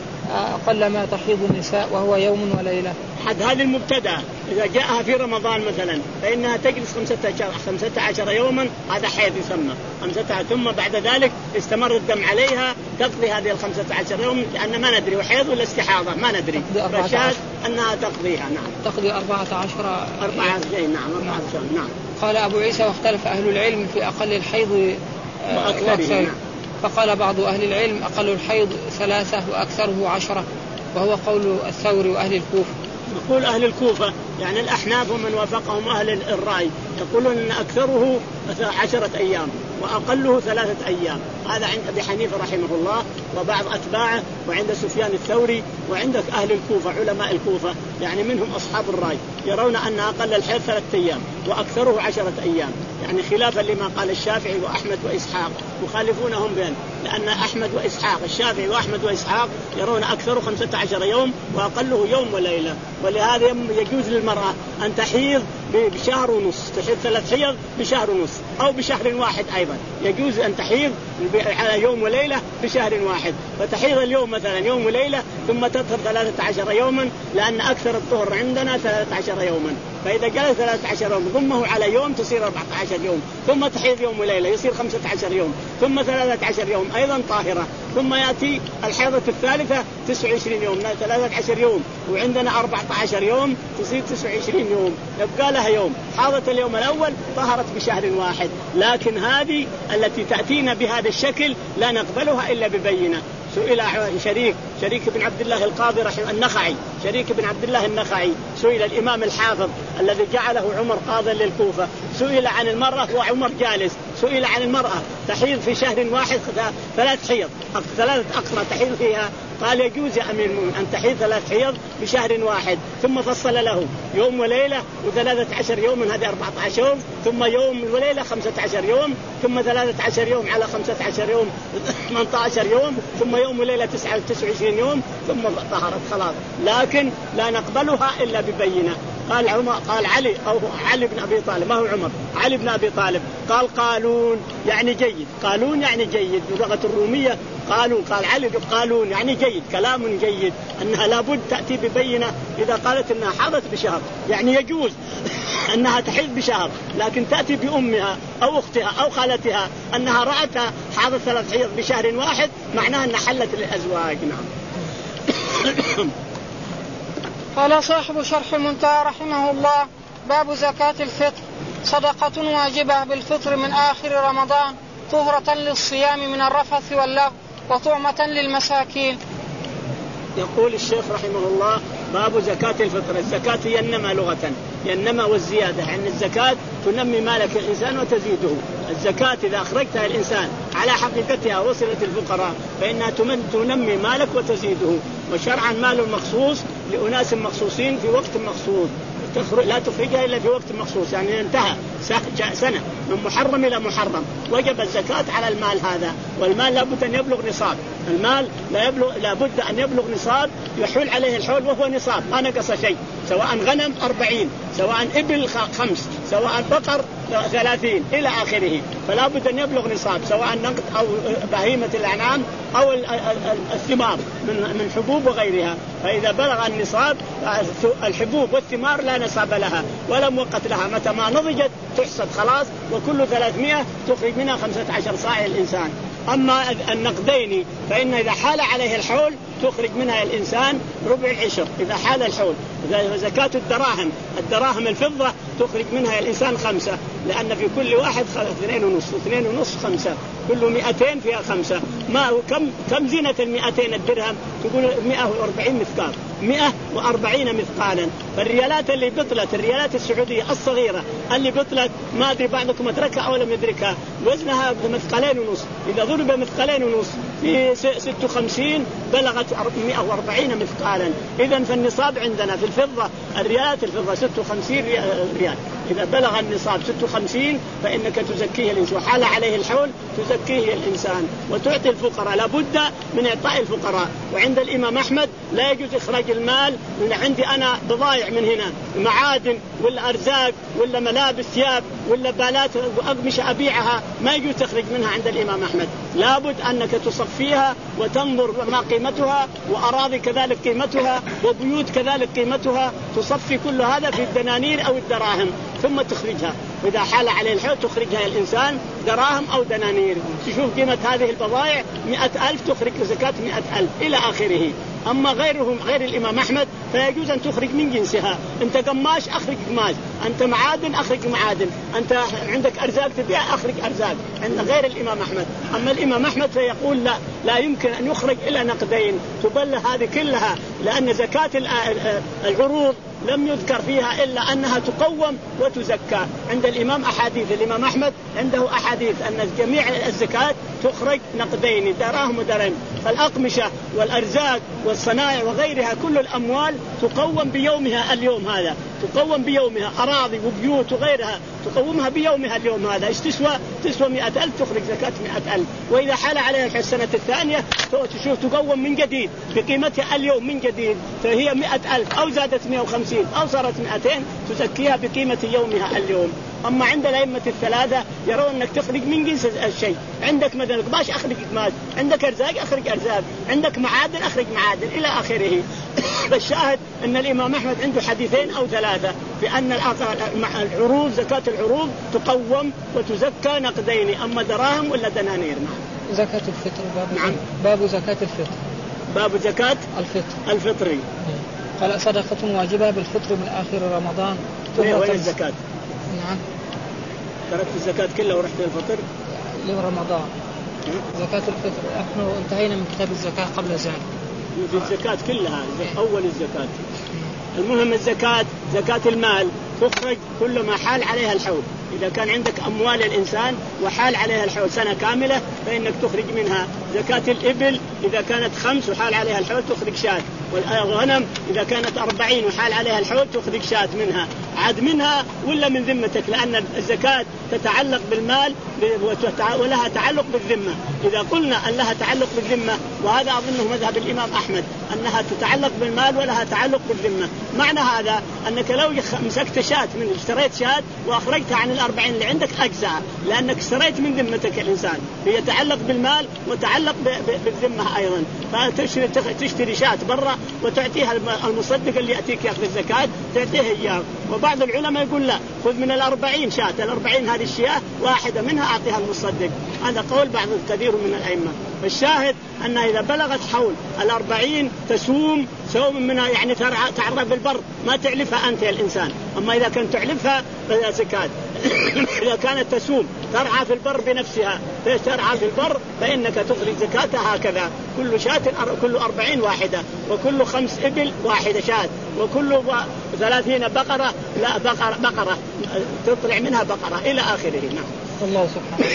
أقل ما تحيض النساء وهو يوم وليلة. حد هذه المبتدأ إذا جاءها في رمضان مثلا فإنها تجلس خمسة عشر يوما، هذا حيض يسمى خمسة، ثم بعد ذلك استمر الدم عليها تقضي هذه الخمسة عشر يوم، لأن ما ندري وحيض ولا استحاضة ما ندري، رشاد أنها تقضيها. نعم تقضي أربعة عشر أربعة جاي. نعم أربعة عشر. نعم. قال أبو عيسى واختلف أهل العلم في أقل الحيض وأكثره، نعم. فقال بعض أهل العلم أقل الحيض ثلاثة وأكثره عشرة، وهو قول الثوري وأهل الكوفة. يقول أهل الكوفة يعني الأحناف ومن وافقهم أهل الرأي يقولون أن أكثره عشرة أيام وأقله ثلاثة أيام. هذا عند أبي حنيفة رحمه الله وبعض أتباعه، وعند سفيان الثوري، وعندك أهل الكوفة علماء الكوفة يعني منهم أصحاب الرأي يرون أن أقل الحيض ثلاثة أيام وأكثره عشرة أيام، يعني خلافا لما قال الشافعي وأحمد وإسحاق، مخالفونهم بين، لأن أحمد وإسحاق الشافعي وأحمد وإسحاق يرون أكثره خمسة عشر يوم وأقله يوم وليلة. ولهذا يجوز للمرأة أن تحيض بشهر ونص، تحيض ثلاث حيض بشهر ونص أو بشهر واحد، أيضا يجوز أن تحيض على يوم وليلة بشهر واحد، فتحيض اليوم مثلا يوم وليلة ثم تطهر ثلاثة عشر يوما، لأن أكثر الطهر عندنا ثلاثة عشر يوما، فإذا جلس ثلاثة عشر يوم ضمه على يوم تصير أربعة عشر يوم، ثم تحيض يوم وليلة يصير خمسة عشر يوم، ثم ثلاثة عشر يوم أيضا طاهرة، ثم يأتي الحيضة الثالثة تسعة وعشرين يوم، ثلاثة عشر يوم، وعندنا أربعة عشر يوم تصير تسعة وعشرين يوم، يبقى لها يوم. حاضت اليوم الأول طهرت بشهر واحد، لكن هذه التي تأتينا بهذا الشكل لا نقبلها إلا ببينة. سئل شريك شريك بن عبد الله القاضي رحمه النخعي شريك بن عبد الله النخعي سئل الإمام الحافظ الذي جعله عمر قاضي للكوفة، سئل عن المرأة وعمر جالس، سئل عن المرأة تحيض في شهر واحد ثلاث حيض ثلاث أقرى تحيض فيها، قال يجوز يا أمير المؤمنين أن تحيض ثلاث حيض بشهر واحد، ثم فصل له يوم وليلة وثلاثة عشر يوم من هذه أربعة عشر يوم، ثم يوم وليلة خمسة عشر يوم، ثم ثلاثة عشر يوم على خمسة عشر يوم ثمانية عشر يوم، ثم يوم وليلة تسعة وعشرين يوم، ثم طهرت خلاص. لكن لا نقبلها إلا ببينة. قال عمر قال علي أو علي بن أبي طالب، ما هو عمر، علي بن أبي طالب قال قالون يعني جيد، قالون يعني جيد باللغة الرومية، قالون قال علي قالون يعني جيد، كلام جيد، أنها لابد تأتي ببينة. إذا قالت أنها حاضت بشهر يعني يجوز أنها تحيض بشهر، لكن تأتي بأمها أو أختها أو خالتها أنها رأتها حاضت ثلاث حيض بشهر واحد، معناها أنها حلت للأزواج. نعم. قال صاحب شرح المنتهى رحمه الله: باب زكاة الفطر. صدقة واجبة بالفطر من آخر رمضان، طهرة للصيام من الرفث واللغو، وطعمة للمساكين. يقول الشيخ رحمه الله: باب زكاة الفطر. الزكاة هي النمى لغة، هي النمى والزيادة، يعني الزكاة تنمي مالك الإنسان وتزيده. الزكاة إذا أخرجتها الإنسان على حقيقتها وصلت الفقراء فإنها تنمي مالك وتزيده. وشرعا مال مخصوص لأناس مخصوصين في وقت مخصوص، لا تخرجها إلا في وقت مخصوص، يعني انتهى سنة من محرم إلى محرم وجب الزكاة على المال هذا. والمال لابد أن يبلغ نصاب، المال لا يبلغ لابد أن يبلغ نصاب يحول عليه الحول وهو نصاب، ما نقص شيء، سواء غنم أربعين، سواء إبل خمس، سواء بقر ثلاثين إلى آخره، فلا بد أن يبلغ نصاب، سواء نقد أو بهيمة الأنعام أو الثمار من حبوب وغيرها. فإذا بلغ النصاب الحبوب والثمار لا نصاب لها ولا موقت لها، متى ما نضجت تحصد خلاص، وكل ثلاثمائة تخرج منها خمسة عشر صاع الإنسان. أما النقدين فإن إذا حال عليه الحول تخرج منها الإنسان ربع العشر إذا حال الحول. زكاة الدراهم الدراهم الفضة تخرج منها الإنسان خمسة، لأن في كل واحد اثنين ونصف اثنين ونصف خمسة، كل مئتين فيها خمسة. ما كم كم زينة المئتين الدرهم؟ تقول مئة وأربعين مثقال، مئة وأربعين مثقالا. فالريالات اللي بطلت الريالات السعودية الصغيرة اللي بطلت ما أدري بعضكم أدركها أو لم يدركها، وزنها مثقالين ونص، إذا ضرب مثقالين ونص في ستة وخمسين بلغت مئة وأربعين مثقالا. إذن فالنصاب عندنا في الفضة الريالات الفضة ستة وخمسين ريال، إذا بلغ النصاب ستة وخمسين فإنك تزكيه الإنسان، وحال عليه الحول تزكيه الإنسان وتعطي الفقراء. لابد من إعطاء الفقراء. وعند الإمام أحمد لا يجوز إخراج المال من عندي أنا بضائع من هنا، معادن ولا أرزاق ولا ملابس ثياب ولا بالات وأقمشة أبيعها، ما يجوز تخرج منها عند الإمام أحمد. لابد أنك تصفيها وتنظر ما قيمتها، وأراضي كذلك قيمتها، وبيوت كذلك قيمتها، تصفي كل هذا في الدنانير أو الدراهم ثم تخرجها. وإذا حال عليه الحول تخرجها الإنسان دراهم أو دنانير. تشوف قيمة هذه البضائع مئة ألف تخرج زكاة مئة ألف إلى آخره. أما غيرهم غير الإمام أحمد فيجوز أن تخرج من جنسها. أنت قماش أخرج قماش، أنت معادن أخرج معادن، أنت عندك أرزاق تبيع أخرج أرزاق، عند غير الإمام أحمد. أما الإمام أحمد فيقول لا لا يمكن أن يخرج إلا نقدين تبلى هذه كلها، لأن زكاة العروض لم يذكر فيها إلا أنها تقوم وتزكى. عند الإمام أحاديث، الإمام أحمد عنده أحاديث أن جميع الزكاة تخرج نقدين دراهم ودراهم. فالأقمشة والأرزاق والصنائع وغيرها كل الأموال تقوم بيومها اليوم هذا، تقوم بيومها، أراضي وبيوت وغيرها تقومها بيومها اليوم هذا. إيش تسوى؟ تسوى مئة ألف تخرج زكاة مئة ألف. وإذا حال عليها السنة الثانية تشوف تقوم من جديد بقيمتها اليوم من جديد، فهي مئة ألف أو زادت مئة وخمسين أو صارت مئتين تزكيها بقيمة يومها اليوم. أما عند الأئمة الثلاثة يرون أنك تخرج من جنس الشيء. عندك مثلا قماش أخرج قماش، عندك أرزاق أخرج أرزاق، عندك معادن أخرج معادن إلى آخره. فالشاهد أن الإمام أحمد عنده حديثين أو ثلاثة في أن العروض زكاة العروض تقوم وتزكى نقدين، أما دراهم ولا دنانير. زكاة الفطر باب, نعم. باب زكاة الفطر باب زكاة الفطر الفطري. قال صدقة واجبة بالفطر من آخر رمضان. وين الزكاة؟ نعم. تركت الزكاة كلها ورحت للفطر لرمضان. زكاة الفطر نحن انتهينا من كتاب الزكاة قبل ذلك. في الزكاة كلها أول الزكاة. المهم الزكاة زكاة المال تخرج كل ما حال عليها الحول. إذا كان عندك أموال الإنسان وحال عليها الحول سنة كاملة فإنك تخرج منها. زكاة الإبل إذا كانت خمس وحال عليها الحول تخرج شاة. والغنم إذا كانت أربعين وحال عليها الحول تخرج شاة منها. عاد منها ولا من ذمتك، لأن الزكاة تتعلق بالمال ولها تعلق بالذمة. إذا قلنا أن لها تعلق بالذمة، وهذا أظنه مذهب الإمام أحمد أنها تتعلق بالمال ولها تعلق بالذمة، معنى هذا أنك لو مسكت شاة من اشتريت شاة وأخرجتها عن الأربعين اللي عندك أجزاء، لأنك اشتريت من ذمتك الإنسان، هي تعلق بالمال وتعلق بالذمة أيضا. فتشتري تشتري شاة برا وتعطيها المصدق اللي يأتيك يأخذ الزكاة تعطيه إياه. وبعض العلماء يقول لا، خذ من الأربعين شاة، الأربعين هذه الشياه واحدة منها أعطيها المصدق. هذا قول بعض كثير من الأئمة. فالشاهد أنها إذا بلغت حول الأربعين تسوم سوم منها، يعني تعرف بالبر ما تعلفها أنت الإنسان. أما إذا كنت تعلفها فلا زكاة. إذا كانت تسوم ترعى في البر بنفسها ترعى في البر فإنك تخرج زكاتها هكذا. كل شاة كل أربعين واحدة، وكل خمس إبل واحدة شاة، وكل ثلاثين بقرة لا بقرة, بقرة تطلع منها بقرة إلى آخره. نعم. الله سبحانه.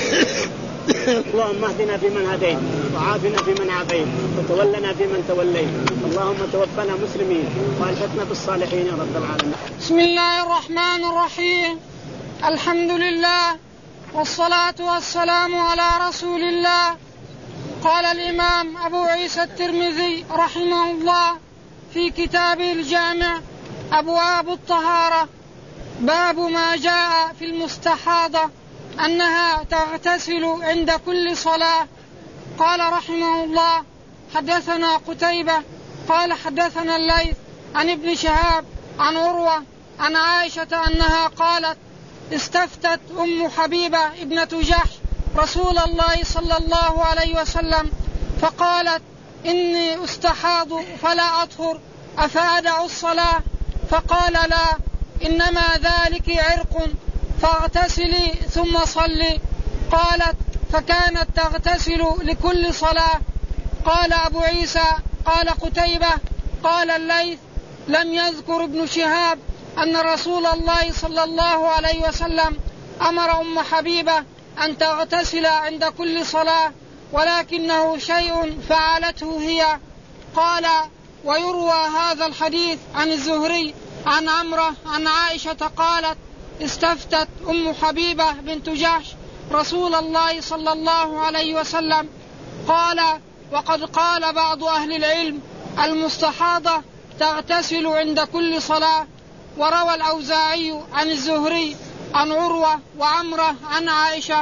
اللهم اهدنا فيمن هديت، وعافنا فيمن عافيت، وتولنا فيمن توليت، اللهم توفنا مسلمين والحقنا بالصالحين يا رب العالمين. بسم الله الرحمن الرحيم. الحمد لله والصلاة والسلام على رسول الله. قال الإمام أبو عيسى الترمذي رحمه الله في كتابه الجامع أبواب الطهارة باب ما جاء في المستحاضة أنها تغتسل عند كل صلاة. قال رحمه الله حدثنا قتيبة قال حدثنا الليث عن ابن شهاب عن عروة عن عائشة أنها قالت استفتت أم حبيبة ابنة جحش رسول الله صلى الله عليه وسلم فقالت إني أستحاض فلا أطهر أفأدع الصلاة؟ فقال لا، إنما ذلك عرق فاغتسلي ثم صلي. قالت فكانت تغتسل لكل صلاة. قال أبو عيسى قال قتيبة قال الليث لم يذكر ابن شهاب أن رسول الله صلى الله عليه وسلم أمر أم حبيبة أن تغتسل عند كل صلاة، ولكنه شيء فعلته هي. قال ويروى هذا الحديث عن الزهري عن عمرة عن عائشة قالت استفتت أم حبيبة بنت جحش رسول الله صلى الله عليه وسلم قال: وقد قال بعض أهل العلم: المستحاضة تغتسل عند كل صلاة. وروى الأوزاعي عن الزهري عن عروة وعمرة عن عائشة.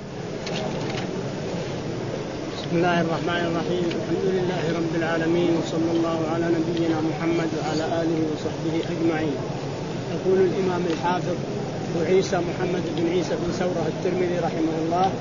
بسم الله الرحمن الرحيم. الحمد لله رب العالمين، وصلى الله على نبينا محمد وعلى آله وصحبه أجمعين. يقول الإمام الحافظ أبو عيسى محمد بن عيسى بن ثورة الترمذي رحمه الله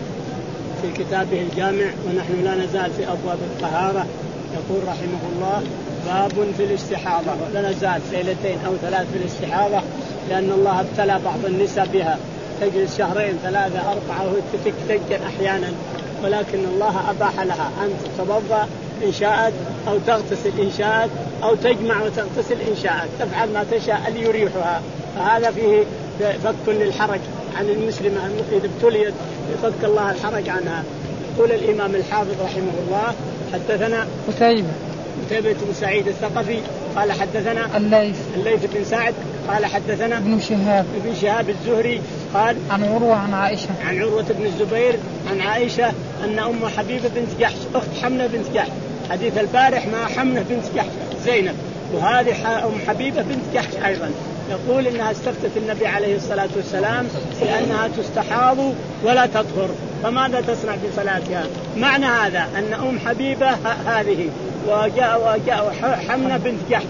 في كتابه الجامع، ونحن لا نزال في أبواب الطهارة. يقول رحمه الله: باب في الاستحاضة. ولا نزال ليلتين أو ثلاث في الاستحاضة، لأن الله ابتلى بعض النساء بها، تجلس شهرين ثلاثة أربعة وتتكتجن أحيانا، ولكن الله أباح لها أن تتوضأ إن شاءت، أو تغتسل إن شاءت، أو تجمع وتغتسل إن شاءت، تفعل ما تشاء اللي يريحها. فهذا فيه فك للحرج عن المسلمة إذا ابتليت، يفك الله الحرج عنها. يقول الإمام الحافظ رحمه الله: حدثنا قتيبة قتيبة بن سعيد الثقفي قال حدثنا الليث الليث بن سعد قال حدثنا ابن شهاب ابن شهاب الزهري قال عن عروة عن عائشة عن عروة بن الزبير عن عائشة أن أم حبيبة بنت جحش أخت حمنة بنت جحش، حديث البارح مع حمنة بنت جحش زينب، وهذه أم حبيبة بنت جحش أيضا. يقول إنها استفتت النبي عليه الصلاة والسلام لأنها تستحاض ولا تطهر، فماذا تصنع بصلاتها؟ معنى هذا أن أم حبيبة هذه وجاء وجاء حمنة بنت جحش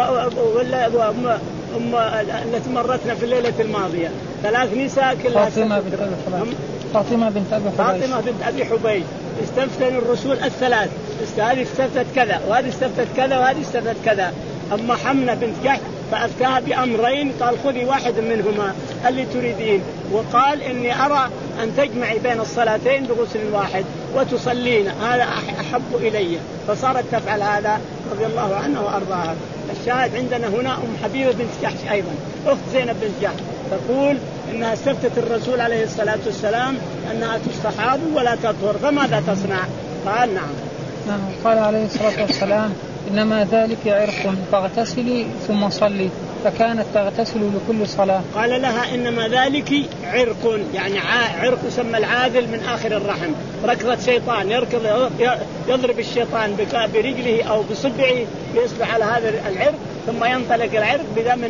وأم أم التي مرتنا في الليلة الماضية، ثلاث نساء كلها فاطمة بنت أبي حبيش فاطمة بنت أبي حبيش فاطمة بنت أبي حبيش استفتن الرسول الثلاث، هذه استفتت كذا وهذه استفتت كذا وهذه استفتت كذا. أما حمنة بنت جحش فأفتاها بأمرين، قال: خذي واحد منهما اللي تريدين، وقال: إني أرى أن تجمعي بين الصلاتين بغسل واحد وتصلين، هذا أحب إلي، فصارت تفعل هذا رضي الله عنها وأرضاها. الشاهد عندنا هنا أم حبيبة بنت جحش أيضا أخت زينب بنت جحش، تقول إنها استفتت الرسول عليه الصلاة والسلام أنها تستحاض ولا تطهر، فماذا تصنع؟ قال: نعم نعم قال عليه الصلاة والسلام: إنما ذلك عرق فاغتسلي ثم صلي، فكانت تغتسل لكل صلاة. قال لها: إنما ذلك عرق، يعني عرق يسمى العاذل من آخر الرحم، ركضة شيطان يركض يضرب الشيطان برجله أو بصبعه يصبح على هذا العرق، ثم ينطلق العرق بدم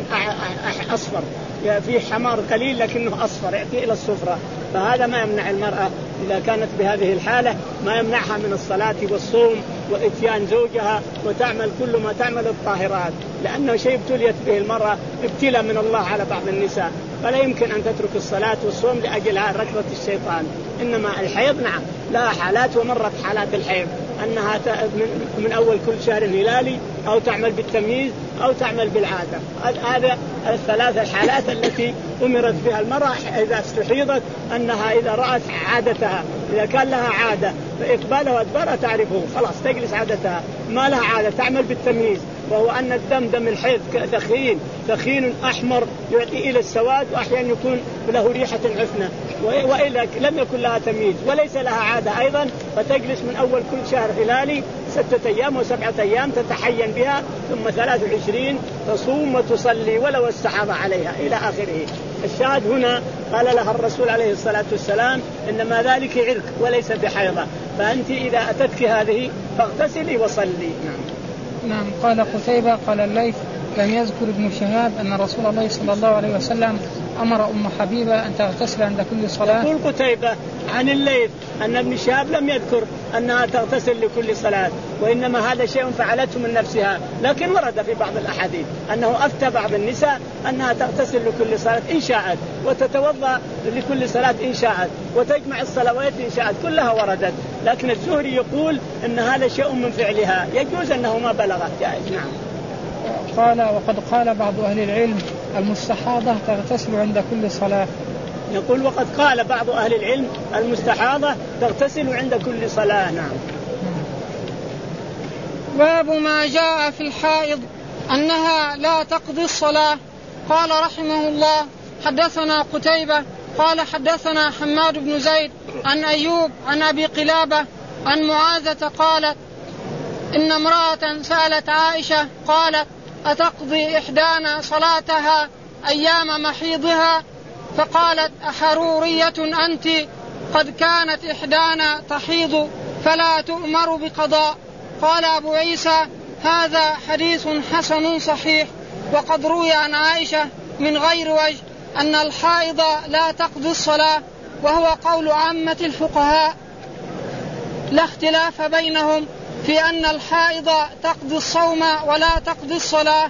أصفر، فيه حمار قليل لكنه أصفر يأتي إلى الصفرة. فهذا ما يمنع المرأة إذا كانت بهذه الحالة، ما يمنعها من الصلاة والصوم وإتيان زوجها وتعمل كل ما تعمل الطاهرات، لأنه شيء ابتليت به المرأة، ابتلى من الله على بعض النساء، فلا يمكن أن تترك الصلاة والصوم لأجل ركضة الشيطان. إنما الحيض نعم لها حالات، ومرت حالات الحيض أنها من أول كل شهر هلالي، أو تعمل بالتمييز، أو تعمل بالعادة. هذا الثلاث الحالات التي أمرت بها المرأة إذا استحيضت، أنها إذا رأت عادتها، إذا كان لها عادة فإقبالها وأدبارها تعرفه خلاص تجلس عادتها، ما لها عادة تعمل بالتمييز، وهو أن الدم دم الحيض دخين دخين أحمر يعطي إلى السواد، وأحيانا يكون له ريحة عفنة، وإلا لم يكن لها تمييز وليس لها عادة أيضا، فتجلس من أول كل شهر هلالي ستة أيام وسبعة أيام تتحين بها، ثم ثلاث وعشرين تصوم وتصلي ولو استحاض عليها إلى آخره. الشاهد هنا قال لها الرسول عليه الصلاة والسلام: إنما ذلك عرق وليس بحيضة، فأنت إذا أتتك هذه فاغتسلي وصلي. نعم نعم قال قتيبة قال الليث: لم يذكر ابن شهاب أن رسول الله صلى الله عليه وسلم أمر أم حبيبة أن تغتسل عند كل صلاة. يقول قتيبة عن الليث أن ابن شهاب لم يذكر أنها تغتسل لكل صلاة، وإنما هذا شيء فعلته من نفسها، لكن ورد في بعض الأحاديث أنه أفتى بعض النساء أنها تغتسل لكل صلاة إن شاءت، وتتوضأ لكل صلاة إن شاءت، وتجمع الصلوات إن شاءت، كلها وردت. لكن الزهري يقول أن هذا شيء من فعلها، يجوز أنه ما بلغت جائز. نعم قال: وقد قال بعض أهل العلم: المستحاضة تغتسل عند كل صلاة. يقول: وقد قال بعض أهل العلم: المستحاضة تغتسل عند كل صلاة. نعم. باب ما جاء في الحائض أنها لا تقضي الصلاة. قال رحمه الله: حدثنا قتيبة قال حدثنا حماد بن زيد عن أيوب عن أبي قلابة عن معاذة قالت: إن امرأة سألت عائشة قالت: أتقضي إحدانا صلاتها أيام محيضها فقالت أحرورية أنت؟ قد كانت إحدانا تحيض فلا تؤمر بقضاء. قال أبو عيسى هذا حديث حسن صحيح. وقد روي عن عائشة من غير وجه أن الحائض لا تقضي الصلاة، وهو قول عامة الفقهاء، لا اختلاف بينهم في أن الحائض تقضي الصوم ولا تقضي الصلاة.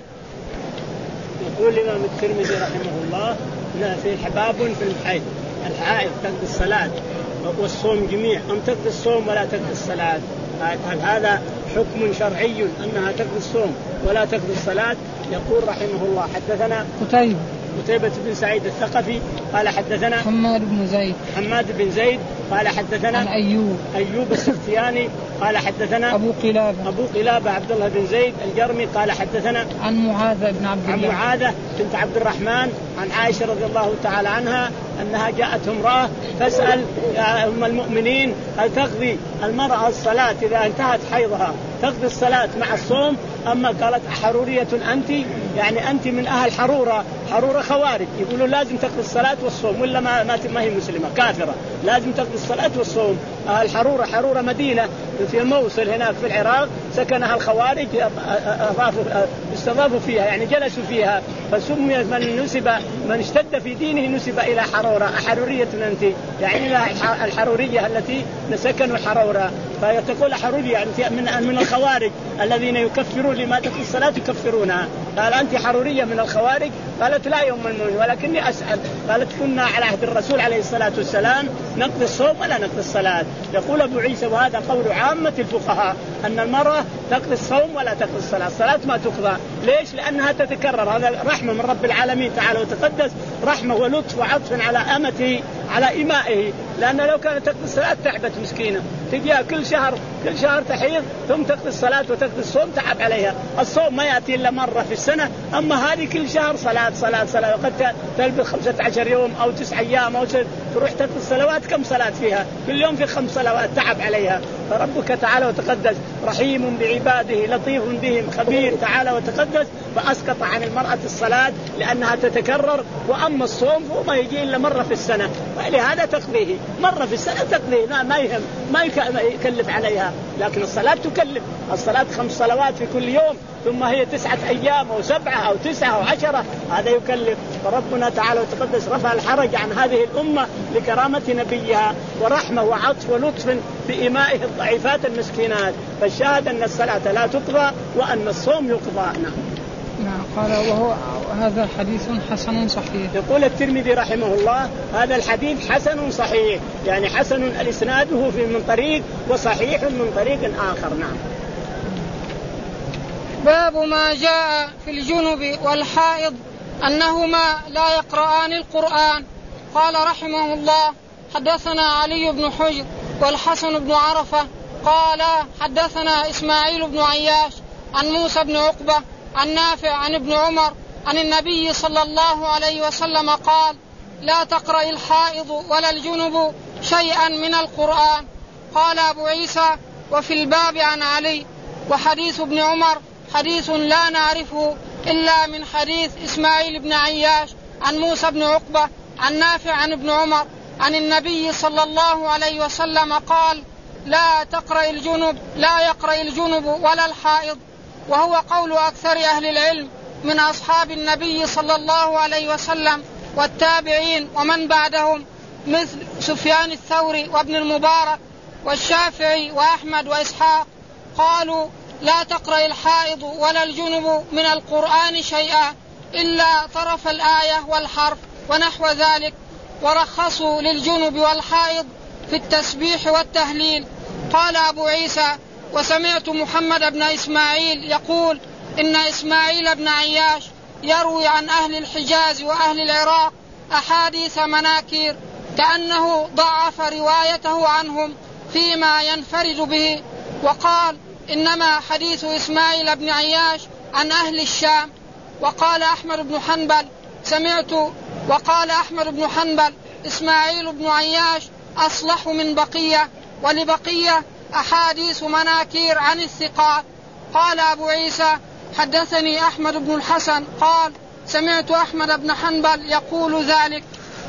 يقول الإمام الترمذي رحمه الله في باب في الحيض، الحائض تقضي الصلاة والصوم جميع أم تقضي الصوم ولا تقضي الصلاة؟ هل هذا حكم شرعي أنها تقضي الصوم ولا تقضي الصلاة؟ يقول رحمه الله حدثنا قتيبة قتيبة بن سعيد الثقفي قال حدثنا حماد بن زيد حماد بن زيد قال حدثنا عن أيوب أيوب السختياني قال حدثنا أبو قلابة أبو قلابة عبد الله بن زيد الجرمي قال حدثنا عن معاذ بن عبد الله عن معاذ بنت عبد الرحمن عن عائشة رضي الله تعالى عنها أنها جاءت امرأة تسأل يا أم المؤمنين هل تقضي المرأة الصلاة إذا انتهت حيضها تقضي الصلاة مع الصوم؟ أما قالت أحرورية أنت؟ يعني أنت من أهل حرورة، حرورة خوارج يقولوا لازم تقضي الصلاة والصوم ولا ما ما هي مسلمة كافرة، لازم تقضي الصلاة والصوم. أهل حرورة حرورة مدينة في الموصل هناك في العراق سكنها الخوارج استضافوا فيها يعني جلسوا فيها فسمي من نسب من اشتد في دينه نسب إلى حرورة. أحرورية أنت يعني الحرورية التي سكنوا حرورة، فتقول حرورية يعني من من الخوارج الذين يكفرون لما تقضي الصلاة يكفرونها. قال أنت حرورية من الخوارج؟ قالت لا يوم المؤمن ولكني أسأل. قالت كنا على عهد الرسول عليه الصلاة والسلام نقضي الصوم ولا نقضي الصلاة. يقول أبو عيسى وهذا قول عامة الفقهاء أن المرأة تقضي الصوم ولا تقضي الصلاة، الصلاة ما تقضى. ليش؟ لأنها تتكرر، هذا رحمة من رب العالمين تعالى وتقدس، رحمة ولطف وعطف على أمته على إمائه، لأن لو كانت تقضي الصلاة تعبت مسكينة تجيها كل شهر كل شهر تحيض ثم تقضي الصلاة وتقضي الصوم تعب عليها. الصوم ما يأتي إلا مرة في السنة، أما هذه كل شهر صلاة صلاة صلاة، وقد تلبث خمسة عشر يوم أو تسع أيام أو تروح تقضي الصلوات كم صلاة فيها كل يوم في خمس صلوات تعب عليها. فربك تعالى وتقدس رحيم بعباده لطيف بهم خبير تعالى وتقدس، فأسقط عن المرأة الصلاة لأنها تتكرر، وأما الصوم فهو ما يجي إلا مرة في السنة، ولهذا تقضيه مرة في السنة تقضيه ما ما يهم ما يكلف عليها. لكن الصلاة تكلف، الصلاة خمس صلوات في كل يوم ثم هي تسعة أيام أو سبعة أو تسعة أو عشرة، هذا يكلف. فربنا تعالى وتقدس رفع الحرج عن هذه الأمة لكرامة نبيها ورحمة وعطف ولطف بإمائه الضعيفات المسكينات. فالشاهد أن الصلاة لا تقضى وأن الصوم يقضى. نعم. نعم. قال وهو هذا حديث حسن صحيح. يقول الترمذي رحمه الله هذا الحديث حسن صحيح، يعني حسن الإسناده في من طريق وصحيح من طريق آخر. نعم. باب ما جاء في الجنب والحائض أنهما لا يقرآن القرآن. قال رحمه الله حدثنا علي بن حجر والحسن بن عرفة قال حدثنا إسماعيل بن عياش عن موسى بن عقبة عن نافع عن ابن عمر عن النبي صلى الله عليه وسلم قال لا تقرأ الحائض ولا الجنب شيئا من القرآن. قال أبو عيسى وفي الباب عن علي. وحديث ابن عمر حديث لا نعرفه إلا من حديث إسماعيل بن عياش عن موسى بن عقبة عن نافع عن ابن عمر عن النبي صلى الله عليه وسلم قال لا تقرأ الجنب لا يقرأ الجنب ولا الحائض، وهو قول أكثر أهل العلم من أصحاب النبي صلى الله عليه وسلم والتابعين ومن بعدهم مثل سفيان الثوري وابن المبارك والشافعي وأحمد وإسحاق قالوا لا تقرأ الحائض ولا الجنب من القرآن شيئا إلا طرف الآية والحرف ونحو ذلك، ورخصوا للجنب والحائض في التسبيح والتهليل. قال أبو عيسى وسمعت محمد بن إسماعيل يقول إن إسماعيل بن عياش يروي عن أهل الحجاز وأهل العراق أحاديث مناكير كأنه ضعف روايته عنهم فيما ينفرد به، وقال إنما حديث إسماعيل بن عياش عن أهل الشام. وقال أحمد بن حنبل سمعت وقال أحمد بن حنبل إسماعيل بن عياش أصلح من بقية، ولبقية أحاديث مناكير عن الثقات. قال أبو عيسى حدثني أحمد بن الحسن قال سمعت أحمد بن حنبل يقول ذلك.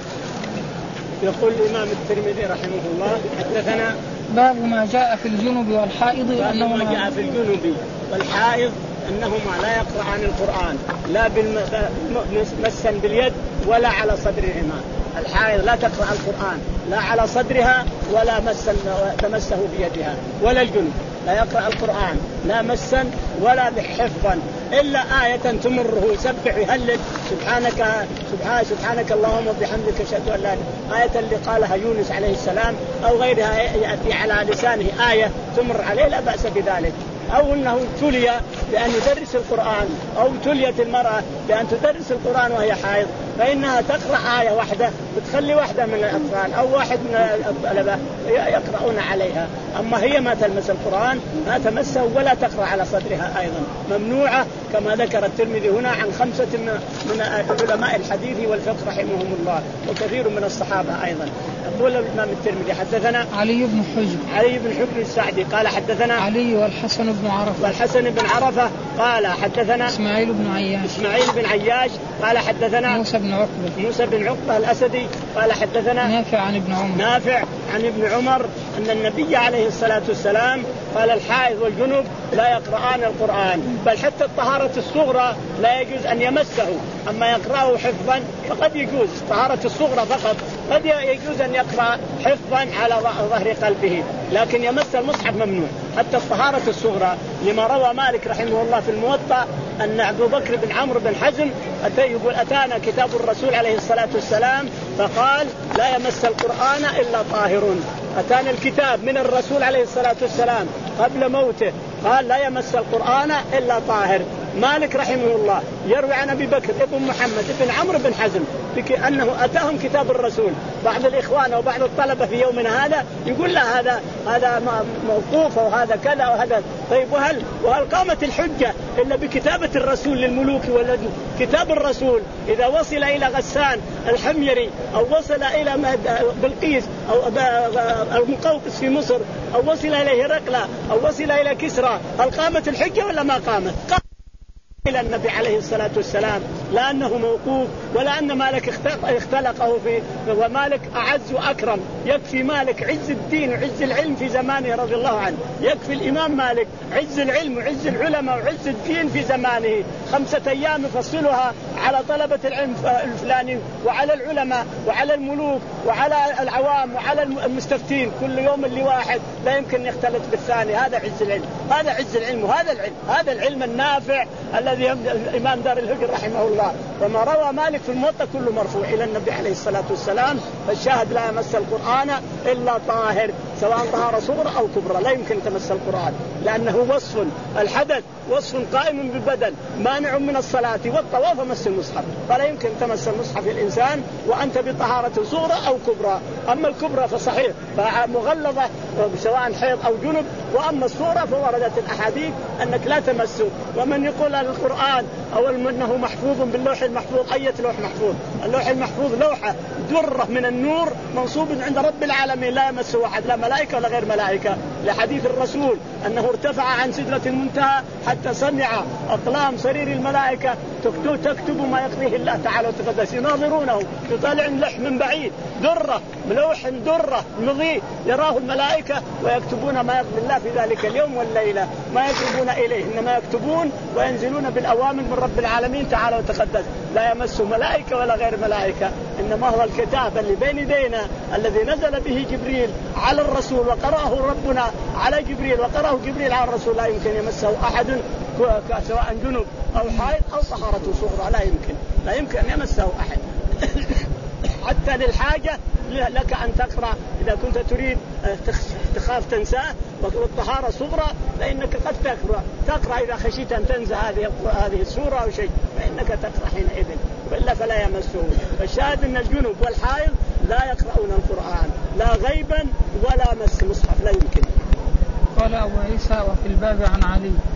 يقول الإمام الترمذي رحمه الله حدثنا باب ما جاء في الجنب والحائض أنهما ما جاء في الجنب والحائض أنهما لا يقرأان القرآن لا مسا باليد ولا على صدرهما. الحائض لا تقرأ القرآن لا على صدرها ولا مسا تمسه بيدها، ولا الجنب لا يقرأ القرآن لا مسا ولا حفظا إلا آية تمره يسبح يهلل سبحانك سبحانك, سبحانك اللهم وبحمدك أشهد أن لا إله إلا أنت، آية اللي قالها يونس عليه السلام أو غيرها يأتي على لسانه آية تمر عليه لا بأس بذلك. أو أنه ابتلي بأن يدرس القرآن أو ابتليت المرأة بأن تدرس القرآن وهي حائض فإنها تقرأ آية واحدة بتخلي واحدة من الأطفال أو واحد من الطلبة يقرؤون عليها. أما هي ما تلمس القرآن ما تمسه ولا تقرأ على صدرها أيضا، ممنوعة كما ذكر الترمذي هنا عن خمسة من علماء الحديث والفقه رحمهم الله وكثير من الصحابة أيضا. يقول الإمام الترمذي حدثنا علي بن حجر علي بن حجر السعدي قال حدثنا علي والحسن بن عرفة والحسن بن عرفة قال حدثنا إسماعيل بن عياش إسماعيل بن عياش قال حدثنا موسى بن عقبة موسى بن عقبة الأسدي قال حدثنا نافع عن ابن عمر نافع عن ابن عمر أن النبي عليه الصلاة والسلام قال الحائض والجنب لا يقرآن القرآن، بل حتى الطهارة الصغرى لا يجوز أن يمسه، أما يقرأه حفظا فقد يجوز طهارة الصغرى فقط، قد يجوز أن يقرأ حفظا على ظهر قلبه، لكن يمس المصحف ممنوع حتى الطهارة الصغرى. لما روى مالك رحمه الله في الموطأ أن أبو بكر بن عمرو بن حزم يقول أتانا كتاب الرسول عليه الصلاة والسلام فقال لا يمس القرآن إلا طاهر. أتانا الكتاب من الرسول عليه الصلاة والسلام قبل موته قال لا يمس القرآن إلا طاهر. مالك رحمه الله يروي عن أبي بكر ابن محمد ابن عمرو بن حزم أنه أتاهم كتاب الرسول. بعض الإخوان أو بعض الطلبة في يومنا هذا يقول لا هذا هذا موقوف وهذا كذا وهذا. طيب وهل وهل قامت الحجة إلا بكتابة الرسول للملوك ولد كتاب الرسول إذا وصل إلى غسان الحميري أو وصل إلى بلقيس أو المقوقس في مصر أو وصل إليه هرقل أو وصل إلى كسرى، هل قامت الحجة ولا ما قامت؟ إلى النبي عليه الصلاة والسلام، لا أنه موقوف ولا أن مالك اختلقه في، ومالك أعز وأكرم. يكفي مالك عز الدين وعز العلم في زمانه رضي الله عنه، يكفي الإمام مالك عز العلم وعز العلماء وعز الدين في زمانه، خمسة أيام يفصلها على طلبة العلم الفلاني وعلى العلماء وعلى الملوك وعلى العوام وعلى المستفتين، كل يوم اللي واحد لا يمكن يختلط بالثاني. هذا عز العلم، هذا عز العلم وهذا العلم، هذا العلم النافع الذي الإمام دار الهجر رحمه الله. وما روى مالك في الموطأ كله مرفوع إلى النبي عليه الصلاة والسلام. فالشاهد لا يمس القرآن إلا طاهر، سواء طهارة صغرى أو كبرى لا يمكن تمس القرآن، لأنه وصف الحدث وصف قائم بالبدن مانع من الصلاة والطواف مس المصحف، فلا يمكن تمس المصحف الإنسان وأنت بطهارة صغرى أو كبرى. أما الكبرى فصحيح فمغلظة سواء حيض أو جنب، وأما الصغرى فوردت الأحاديث أنك لا تمسه. ومن يقول القرآن أو أنه محفوظ باللوح المحفوظ، أية لوح محفوظ؟ اللوح المحفوظ لوحة درة من النور منصوب عند رب العالمين لا يمسه أحد، لا ملائكة ولا غير ملائكة، لحديث الرسول أنه ارتفع عن سدرة المنتهى حتى صنع أقلام سرير الملائكة تكتب, تكتب ما يقضيه الله تعالى وتقدس، يناظرونه يطالع لح من بعيد، درة ملوح درة مضيء يراه الملائكة ويكتبون ما يقضي الله في ذلك اليوم والليلة، ما يقربون إليه إنما يكتبون وينزلون بالأوامر من رب العالمين تعالى وتقدس، لا يمسه ملائكة ولا غير ملائكة، إنما هو الكتاب اللي بين يدينا الذي نزل به جبريل على الرسول وقرأه ربنا على جبريل وقرأه جبريل على الرسول، لا يمكن يمسه أحد سواء جنب أو حائض أو طهارة صغرى، لا يمكن لا يمكن أن يمسه أحد. حتى للحاجة لك أن تقرأ إذا كنت تريد تخاف تنساه، والطهارة صغرى فإنك قد تقرأ تقرأ إذا خشيت أن تنسى هذه هذه السورة أو شيء فإنك تقرأ حينئذ، وإلا فلا يمسه. فالشاهد أن الجنوب والحائض لا يقرؤون القرآن لا غيبا ولا مس مصحف، لا يمكن. قال أبو عيسى وفي الباب عن علي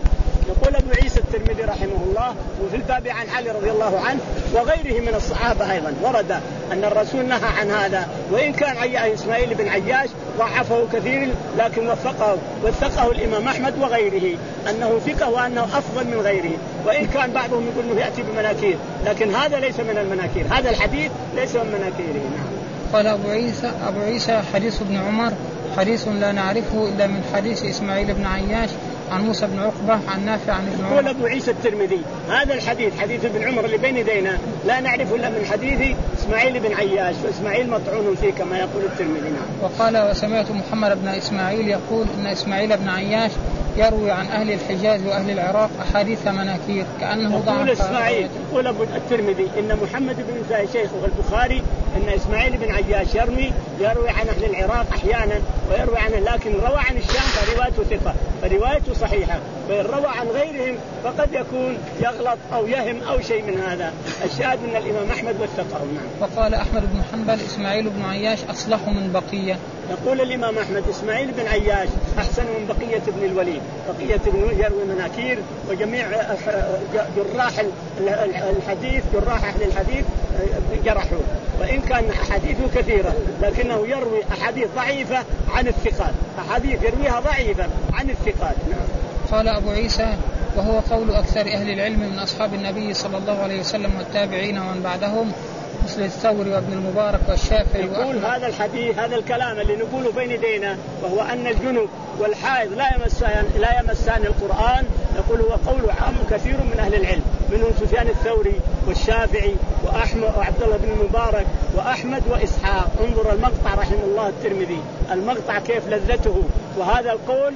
يقول أبو عيسى الترمذي رحمه الله وفي الباب عن علي رضي الله عنه وغيره من الصحابة أيضا ورد أن الرسول نهى عن هذا، وإن كان عي... إسماعيل بن عياش ضعفه كثير لكن وفقه وثقه الإمام أحمد وغيره أنه ثقة وأنه أفضل من غيره، وإن كان بعضهم يقول أنه يأتي بمناكير لكن هذا ليس من المناكير، هذا الحديث ليس من مناكيره. نعم. قال أبو عيسى أبو عيسى حديث ابن عمر حديث لا نعرفه إلا من حديث إسماعيل بن عياش عن موسى بن عقبة عن نافع عن ابن عمر. يقول أبو عيسى الترمذي هذا الحديث حديث ابن عمر اللي بين يدينا لا نعرفه إلا من حديث إسماعيل بن عياش، وإسماعيل مطعون فيه كما يقول الترمذي. وقال وسمعت محمد بن إسماعيل يقول إن إسماعيل بن عياش يروي عن أهل الحجاز وأهل العراق أحاديث مناكير كأنه ضعف. يقول إسماعيل يقول أبو الترمذي إن محمد بن زاهي شيخه البخاري إن إسماعيل بن عياش يروي يروي عن أهل العراق أحيانا ويروي عنه، لكن روى عن الشام فروايته ثقة فروايته صحيحة، وإن روى عن غيرهم فقد يكون يغلط أو يهم أو شيء من هذا. الشاهد من الإمام أحمد وثقه. نعم. وقال أحمد بن حنبل إسماعيل بن عياش أصلح من بقية. يقول الإمام أحمد إسماعيل بن عياش أحسن من بقية ابن الوليد، بقية ابن الوليد يروي مناكير وجميع جراح الحديث جراح أهل الحديث جرحوا، وإن كان أحاديثه كثيرة لكنه يروي أحاديث ضعيفة عن الثقات، أحاديث يرويها ضعيفة عن الثقات. نعم. قال أبو عيسى وهو قول أكثر أهل العلم من أصحاب النبي صلى الله عليه وسلم والتابعين ومن بعدهم مثل الثوري وابن المبارك والشافعي. يقول هذا الحديث هذا الكلام اللي نقوله بين يدينا وهو أن الجنوب والحائض لا يمسان لا يمسان القرآن، يقول هو قول عام كثير من أهل العلم منهم سفيان الثوري والشافعي وأحمد وعبد الله بن المبارك وأحمد وإسحاق. انظر المقطع رحمه الله الترمذي المقطع كيف لذته، وهذا القول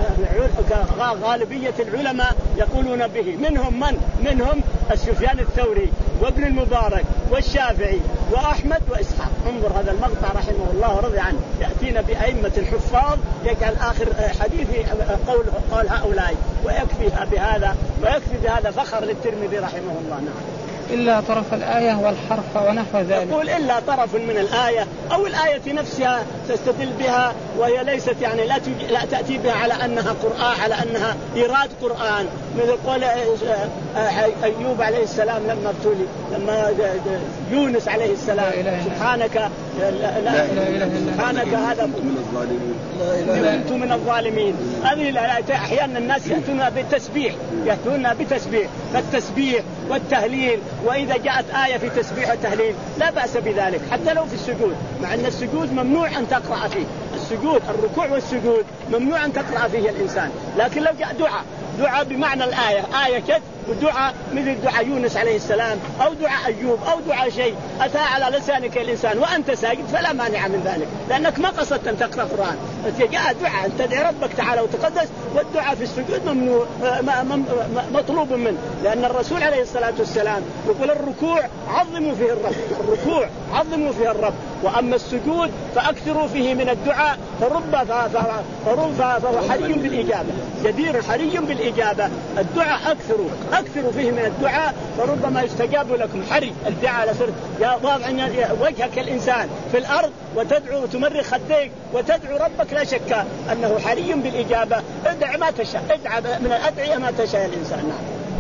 غالبية العلماء يقولون به، منهم من منهم السفيان الثوري وابن المبارك والشافعي وأحمد وإسحاق. انظر هذا المقطع رحمه الله رضي عنه يأتينا بأئمة الحفاظ يجعل آخر حديثه قول قول هؤلاء ويكفي بهذا ويكفي بهذا فخر للترمذي رحمه الله. نعم. إلا طرف الآية والحرف ونحو ذلك. يقول إلا طرف من الآية أو الآية نفسها تستدل بها وهي ليست يعني لا لا تأتي بها على أنها قرآن على أنها إيراد قرآن، مثل قول أيوب عليه السلام لما ابتلي لما يونس عليه السلام سبحانك لا سبحانك هذا كنت من الظالمين. هذه الآيات أحيانا الناس يأتون بالتسبيح يأتون بتسبيح فالتسبيح والتهليل، وإذا جاءت آية في تسبيح وتهليل لا بأس بذلك حتى لو في السجود، مع أن السجود ممنوع أن تقرأ فيه، السجود الركوع والسجود ممنوع أن تقرأ فيه الإنسان، لكن لو جاء دعاء دعاء بمعنى الآية آية كد ودعاء مثل دعاء يونس عليه السلام أو دعاء أيوب أو دعاء شيء أتى على لسانك الإنسان وأنت ساجد فلا مانع من ذلك، لأنك ما قصدت أن تقرأ قرآن، جاء دعاء أن تدعي ربك تعالى وتقدس، والدعاء في السجود ممنوع مطلوب منه، لأن الرسول عليه الصلاة والسلام يقول الركوع عظموا فيه الرب، الركوع عظموا فيه الرب، وأما السجود فأكثروا فيه من الدعاء فرب فهو حري بالإجابة، جدير حري بالإجابة، الدعاء أكثروا أكثروا فيه من الدعاء فربما يستجاب لكم. حري الدعاء لصرت يا ضاضع وجهك الإنسان في الأرض وتدعو وتمرغ خديك وتدعو ربك لا شك أنه حري بالإجابة. ادع ما تشاء ادع من الأدعية ما تشاء الإنسان.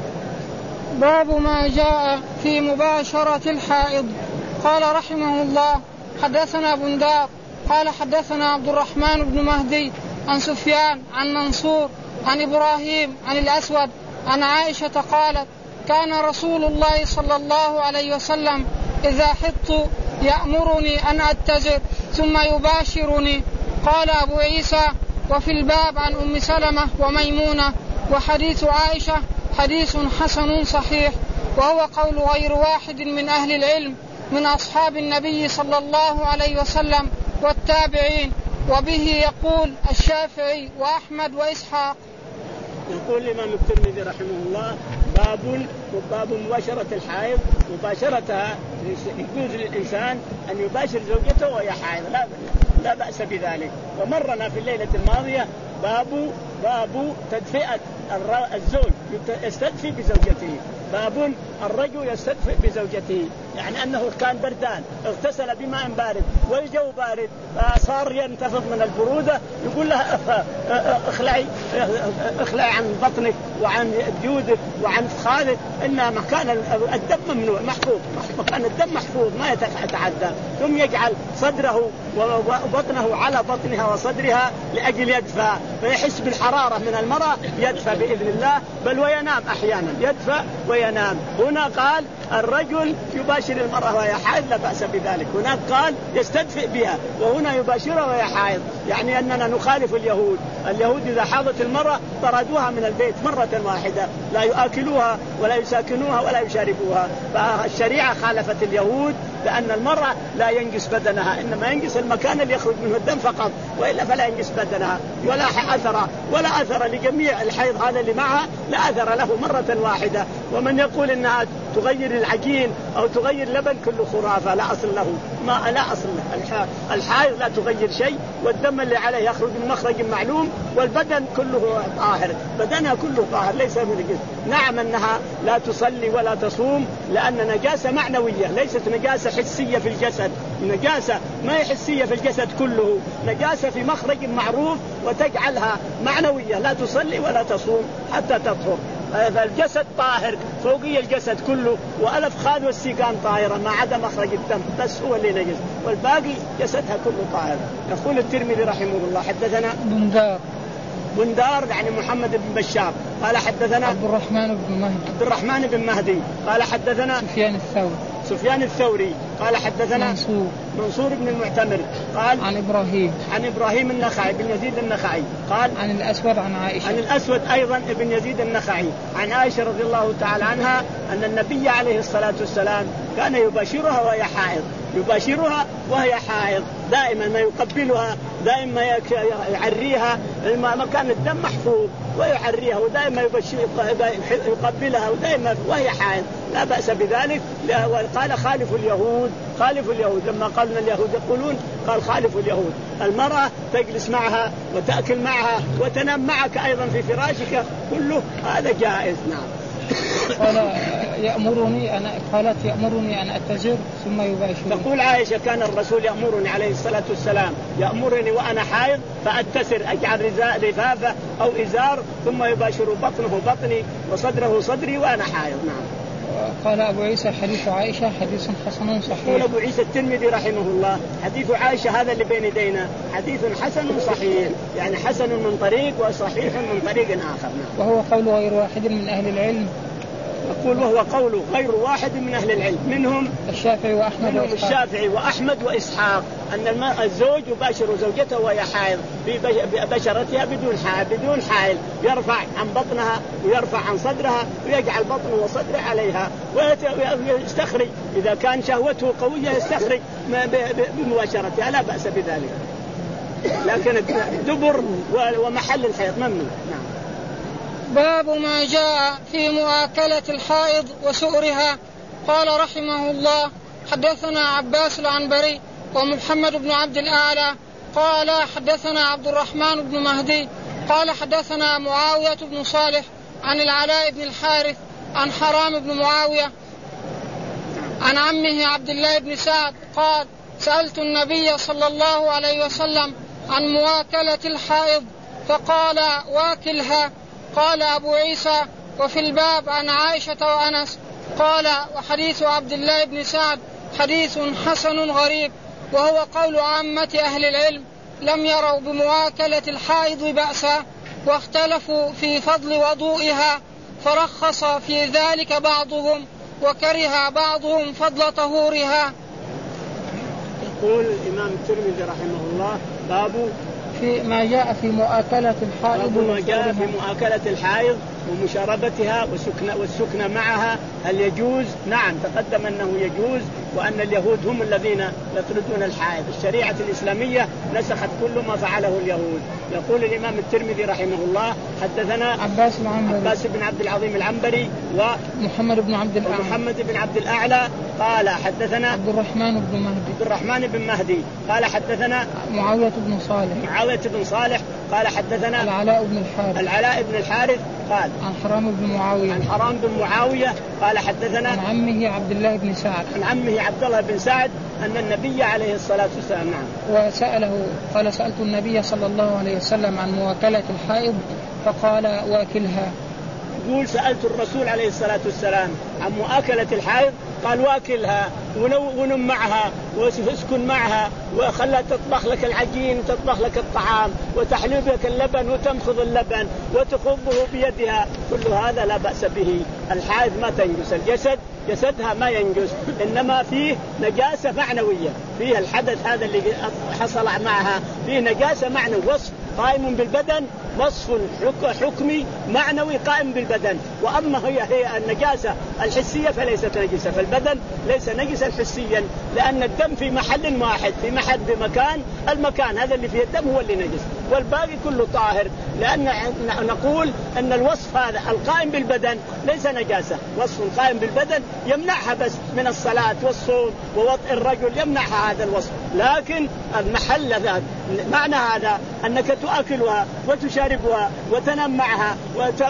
باب ما جاء في مباشرة الحائض. قال رحمه الله حدثنا بندار قال حدثنا عبد الرحمن بن مهدي عن سفيان عن منصور عن إبراهيم عن الأسود عن عائشة قالت كان رسول الله صلى الله عليه وسلم إذا حضت يأمرني أن أتزر ثم يباشرني. قال أبو عيسى وفي الباب عن أم سلمة وميمونة وحديث عائشة حديث حسن صحيح، وهو قول غير واحد من أهل العلم من أصحاب النبي صلى الله عليه وسلم والتابعين، وبه يقول الشافعي وأحمد وإسحاق. يقول الإمام الترمذي رحمه الله باب باب مباشرة الحائض، مباشرتها يجوز للإنسان أن يباشر زوجته وهي حائض لا لا بأس بذلك. ومرنا في الليلة الماضية باب باب تدفئة الزوج يستدفئ بزوجته. باب الرجل يستدفئ بزوجته، يعني أنه كان بردان اغتسل بماء بارد والجو بارد فصار ينتفض من البرودة، يقول لها اخلعي اخلعي عن بطنك وعن جودك وعن فخاذك، إن مكان الدم ممنوع محفوظ، مكان الدم محفوظ ما يتعدى. ثم يجعل صدره وبطنه على بطنها وصدرها لأجل يدفى، فيحس بالحرارة من المرأة يدفى بإذن الله، بل وينام أحيانا يدفى وينام. هنا قال الرجل يباشر المرأة وهي حائض لا بأس بذلك، هناك قال يستدفئ بها، وهنا يباشرها وهي حائض، يعني أننا نخالف اليهود. اليهود إذا حاضت المرأة طردوها من البيت مرة واحدة، لا يؤكلوها ولا يساكنوها ولا يشاربوها. فالشريعة خالفت اليهود لأن المرأة لا ينجس بدنها، إنما ينجس المكان اللي يخرج منه الدم فقط، وإلا فلا ينجس بدنها ولا أثر ولا أثر لجميع الحيض هذا اللي معها، لا أثر له مرة واحدة. ومن يقول إنها تغير العجين أو تغير لبن كله خرافة لا أصل له، ما لا أصل له. الحائض لا تغير شيء، والدم اللي عليه يخرج من مخرج معلوم، والبدن كله طاهر، بدنها كله طاهر ليس من. نعم أنها لا تصلي ولا تصوم لأن نجاسة معنوية ليست نجاسة حسية في الجسد، نجاسة ما هي حسية في الجسد كله، نجاسة في مخرج معروف وتجعلها معنوية، لا تصلي ولا تصوم حتى تطهر. فالجسد طاهر فوقي الجسد كله، وألف خاد والسيقان طاهرة ما عدا مخرج الدم بس هو اللي نجس، والباقي جسدها كله طاهر. يقول الترمذي رحمه الله حدثنا بندار بندار يعني محمد بن بشار قال حدثنا عبد الرحمن بن مهدي عبد الرحمن بن مهدي قال حدثنا سفيان الثوري سفيان الثوري قال حدثنا منصور منصور بن المعتمر قال عن إبراهيم عن إبراهيم النخعي بن يزيد النخعي قال عن الأسود عن عائشة عن الأسود أيضا ابن يزيد النخعي عن عائشة رضي الله تعالى عنها أن النبي عليه الصلاة والسلام كان يباشرها وهي حائض، يباشرها وهي حائض دائما ما يقبلها، دائما يعريها، مكان الدم محفوظ ويعريها، ودائما يقبلها ودائما وهي حائض لا بأس بذلك. قال خالف اليهود، خالف اليهود لما قالنا اليهود يقولون قال خالف اليهود. المرأة تجلس معها وتأكل معها وتنام معك أيضا في فراشك كله هذا جائز. نعم. قال يأمرني أنا قالت يأمرني أن أتزر ثم يباشر. تقول عائشة كان الرسول يأمرني عليه الصلاة والسلام يأمرني وأنا حائض فأتسر أجعل رفافة أو إزار ثم يباشر بطنه بطني وصدره صدري وأنا حائض. نعم. قال أبو عيسى حديث عائشة حديث حسن صحيح. يقول أبو عيسى الترمذي رحمه الله حديث عائشة هذا اللي بين يدينا حديث حسن صحيح، يعني حسن من طريق وصحيح من طريق آخر. نعم. وهو قول غير واحد من أهل العلم. يقول وهو قول غير واحد من أهل العلم منهم الشافعي وأحمد منهم الشافعي وأحمد وإسحاق أن الزوج يباشر زوجته وهي حائض ببشرتها بدون حائل بدون حائل، يرفع عن بطنها ويرفع عن صدرها ويجعل بطنه وصدره عليها ويستخرج إذا كان شهوته قوية يستخرج بمباشرتها لا بأس بذلك، لكن الدبر ومحل الحيض ممنوع. نعم. باب ما جاء في مؤاكلة الحائض وسؤرها. قال رحمه الله حدثنا عباس العنبري ومحمد بن عبد الأعلى قال حدثنا عبد الرحمن بن مهدي قال حدثنا معاوية بن صالح عن العلاء بن الحارث عن حرام بن معاوية عن عمه عبد الله بن سعد قال سألت النبي صلى الله عليه وسلم عن مؤاكلة الحائض فقال واكلها. قال أبو عيسى وفي الباب عن عائشة وأنس. قال وحديث عبد الله بن سعد حديث حسن غريب، وهو قول عامة أهل العلم لم يروا بمؤاكلة الحائض بأسا، واختلفوا في فضل وضوئها فرخص في ذلك بعضهم وكره بعضهم فضل طهورها. يقول الإمام الترمذي رحمه الله باب في ما جاء في مؤاكلة الحائض ما جاء في مؤاكلة الحائض ومشاربتها والسكن والسكن معها هل يجوز؟ نعم تقدم أنه يجوز، وأن اليهود هم الذين يطردون الحائض. الشريعة الإسلامية نسخت كل ما فعله اليهود. يقول الإمام الترمذي رحمه الله حدثنا عباس, عباس بن عبد العظيم العنبري ومحمد بن عبد الأعلى ومحمد بن عبد الأعلى قال حدثنا عبد الرحمن بن مهدي عبد الرحمن بن مهدي قال حدثنا معاوية بن صالح معاوية بن صالح قال حدثنا العلاء بن الحارث العلاء بن الحارث قال عن حرام بن معاوية عن حرام بن معاوية قال حدثنا عن عمه عبد الله بن سعد عن عمه عبد الله بن سعد أن النبي عليه الصلاة والسلام نعم وسأله قال سألت النبي صلى الله عليه وسلم عن مواكلة الحائض فقال واكلها. يقول سألت الرسول عليه الصلاة والسلام عن مؤاكلة الحائض قال واكلها ونم معها واسكن معها وخلها تطبخ لك العجين وتطبخ لك الطعام وتحلب لك اللبن وتمخض اللبن وتخضه بيدها، كل هذا لا بأس به. الحائض ما تنجس الجسد، جسدها ما ينجس، إنما فيه نجاسة معنوية، فيه الحدث هذا اللي حصل معها فيه نجاسة معنوي، وصف قائم بالبدن، وصف حكمي معنوي قائم بالبدن. وأما هي هي النجاسة الحسية فليست نجسة، فالبدن ليس نجسا حسيا لأن الدم في محل واحد، في محل بمكان، المكان هذا اللي فيه الدم هو اللي نجس، والباقي كله طاهر. لأن نقول أن الوصف هذا القائم بالبدن ليس نجاسة، وصف قائم بالبدن يمنعها بس من الصلاة والصوم ووطء الرجل، يمنعها هذا الوصف. لكن المحل ذات معنى هذا أنك تؤكلها وتشاربها وتنام معها وت...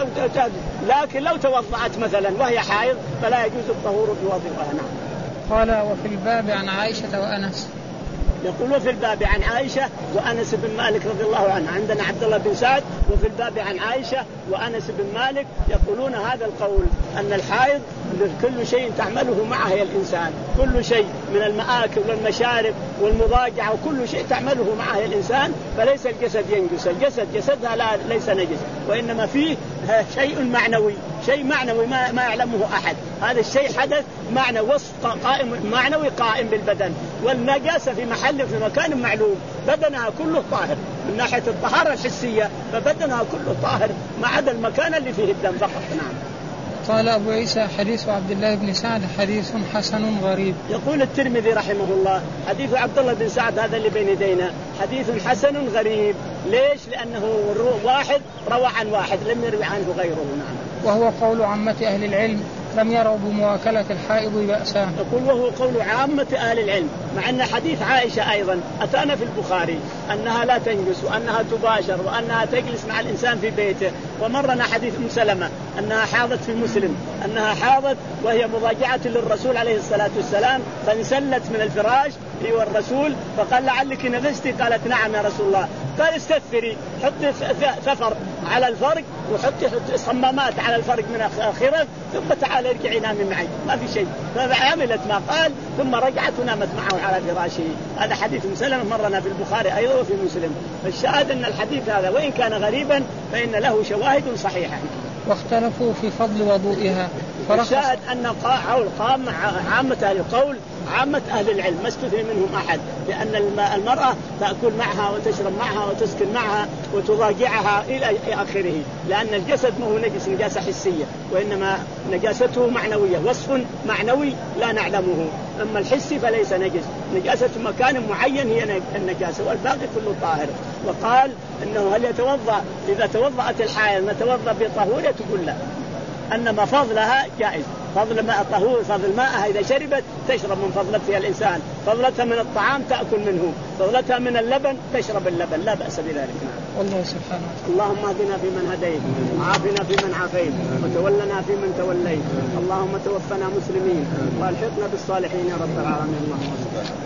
لكن لو توضعت مثلا وهي حائض فلا يجوز الطهور بوضعها. نعم. قال وفي الباب عن عائشة وأنس. يقول وفي الباب عن عائشة وأنس بن مالك رضي الله عنه، عندنا عبد الله بن سعد وفي الباب عن عائشة وأنس بن مالك يقولون هذا القول أن الحائض كل شيء تعمله معها هي الإنسان، كل شيء من المآكل والمشارب والمضاجعة وكل شيء تعمله معها هي الإنسان، فليس الجسد ينجس، الجسد جسدها لا ليس نجس، وإنما فيه شيء معنوي، شيء معنوي ما, ما يعلمه أحد. هذا الشيء حدث معنى وصف قائم معنوي قائم بالبدن، والنجاسة في محل في مكان معلوم، بدنها كله طاهر من ناحية الطهارة الحسية، فبدنها كله طاهر ما عدا المكان اللي فيه الدم فقط. نعم. قال أبو عيسى حديث عبد الله بن سعد حديث حسن غريب. يقول الترمذي رحمه الله حديث عبد الله بن سعد هذا اللي بين يدينا حديث حسن غريب. ليش؟ لأنه واحد روى عن واحد لم يروي عنه غيره. نعم. وهو قول عامة أهل العلم لم يروا بمواكلة الحائض بأسا. يقول وهو قول عامة أهل العلم، مع أن حديث عائشة أيضا أتانا في البخاري أنها لا تنجس وأنها تباشر وأنها تجلس مع الإنسان في بيته، ومرنا حديث أم سلمة أنها حاضت في مسلم أنها حاضت وهي مضاجعة للرسول عليه الصلاة والسلام فانسلت من الفراش هي والرسول فقال لعلك نفستي؟ قالت نعم يا رسول الله. قال استثري، حطي ثفر على الفرق وحطي صمامات على الفرق من الخرق ثم تعالى ارجعي نامي معي، ما في شيء. فعملت ما قال ثم رجعت ونامت معه على فراشه. هذا حديث مسلم مرنا في البخاري أيضا وفي مسلم. فالشاهد أن الحديث هذا وإن كان غريبا فإن له شواهد صحيحة. واختلفوا في فضل وضوئها. الشاهد أن قام عامة أهل القول عامة أهل العلم ما استثني منهم أحد، لأن المرأة تأكل معها وتشرب معها وتسكن معها وتضاجعها إلى آخره، لأن الجسد ما هو نجس نجاسة حسية، وإنما نجاسته معنوية، وصف معنوي لا نعلمه. أما الحسي فليس نجس، نجاسة مكان معين هي النجاسة والباقي كله طاهر. وقال إنه هل يتوضأ إذا توضأت الحائض نتوضأ بطهورة؟ تقول لا، أنما فضلها جائز، فضل ماء طهور، فضل ماءها إذا شربت تشرب من فضلتها الإنسان، فضلتها من الطعام تأكل منه، فضلتها من اللبن تشرب اللبن، لا بأس بذلك. والله سبحانه. اللهم اهدنا فيمن هديت وعافنا فيمن عافيت وتولنا فيمن توليت، اللهم توفنا مسلمين والحقنا بالصالحين يا رب العالمين. اللهم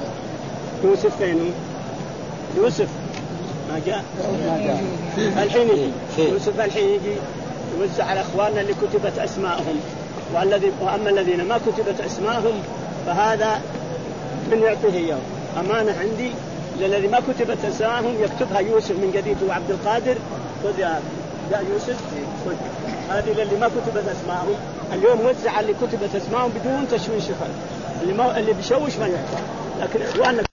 صل. يوسف فين؟ يوسف ما جاء الحين يجي. يوسف الحين يجي يوزع على اخواننا اللي كتبت اسماءهم، والذي واما الذين ما كتبت اسماءهم فهذا من يعطيه اياه امانه عندي. للذي ما كتبت اسماءهم يكتبها يوسف من جديد وعبد القادر. خذ يا يا يوسف خذ هذه للي ما كتبت اسماءهم. اليوم وزع اللي كتبت اسماءهم بدون تشويش، اللي ما اللي بيشوش ما يعطى، لكن اخواننا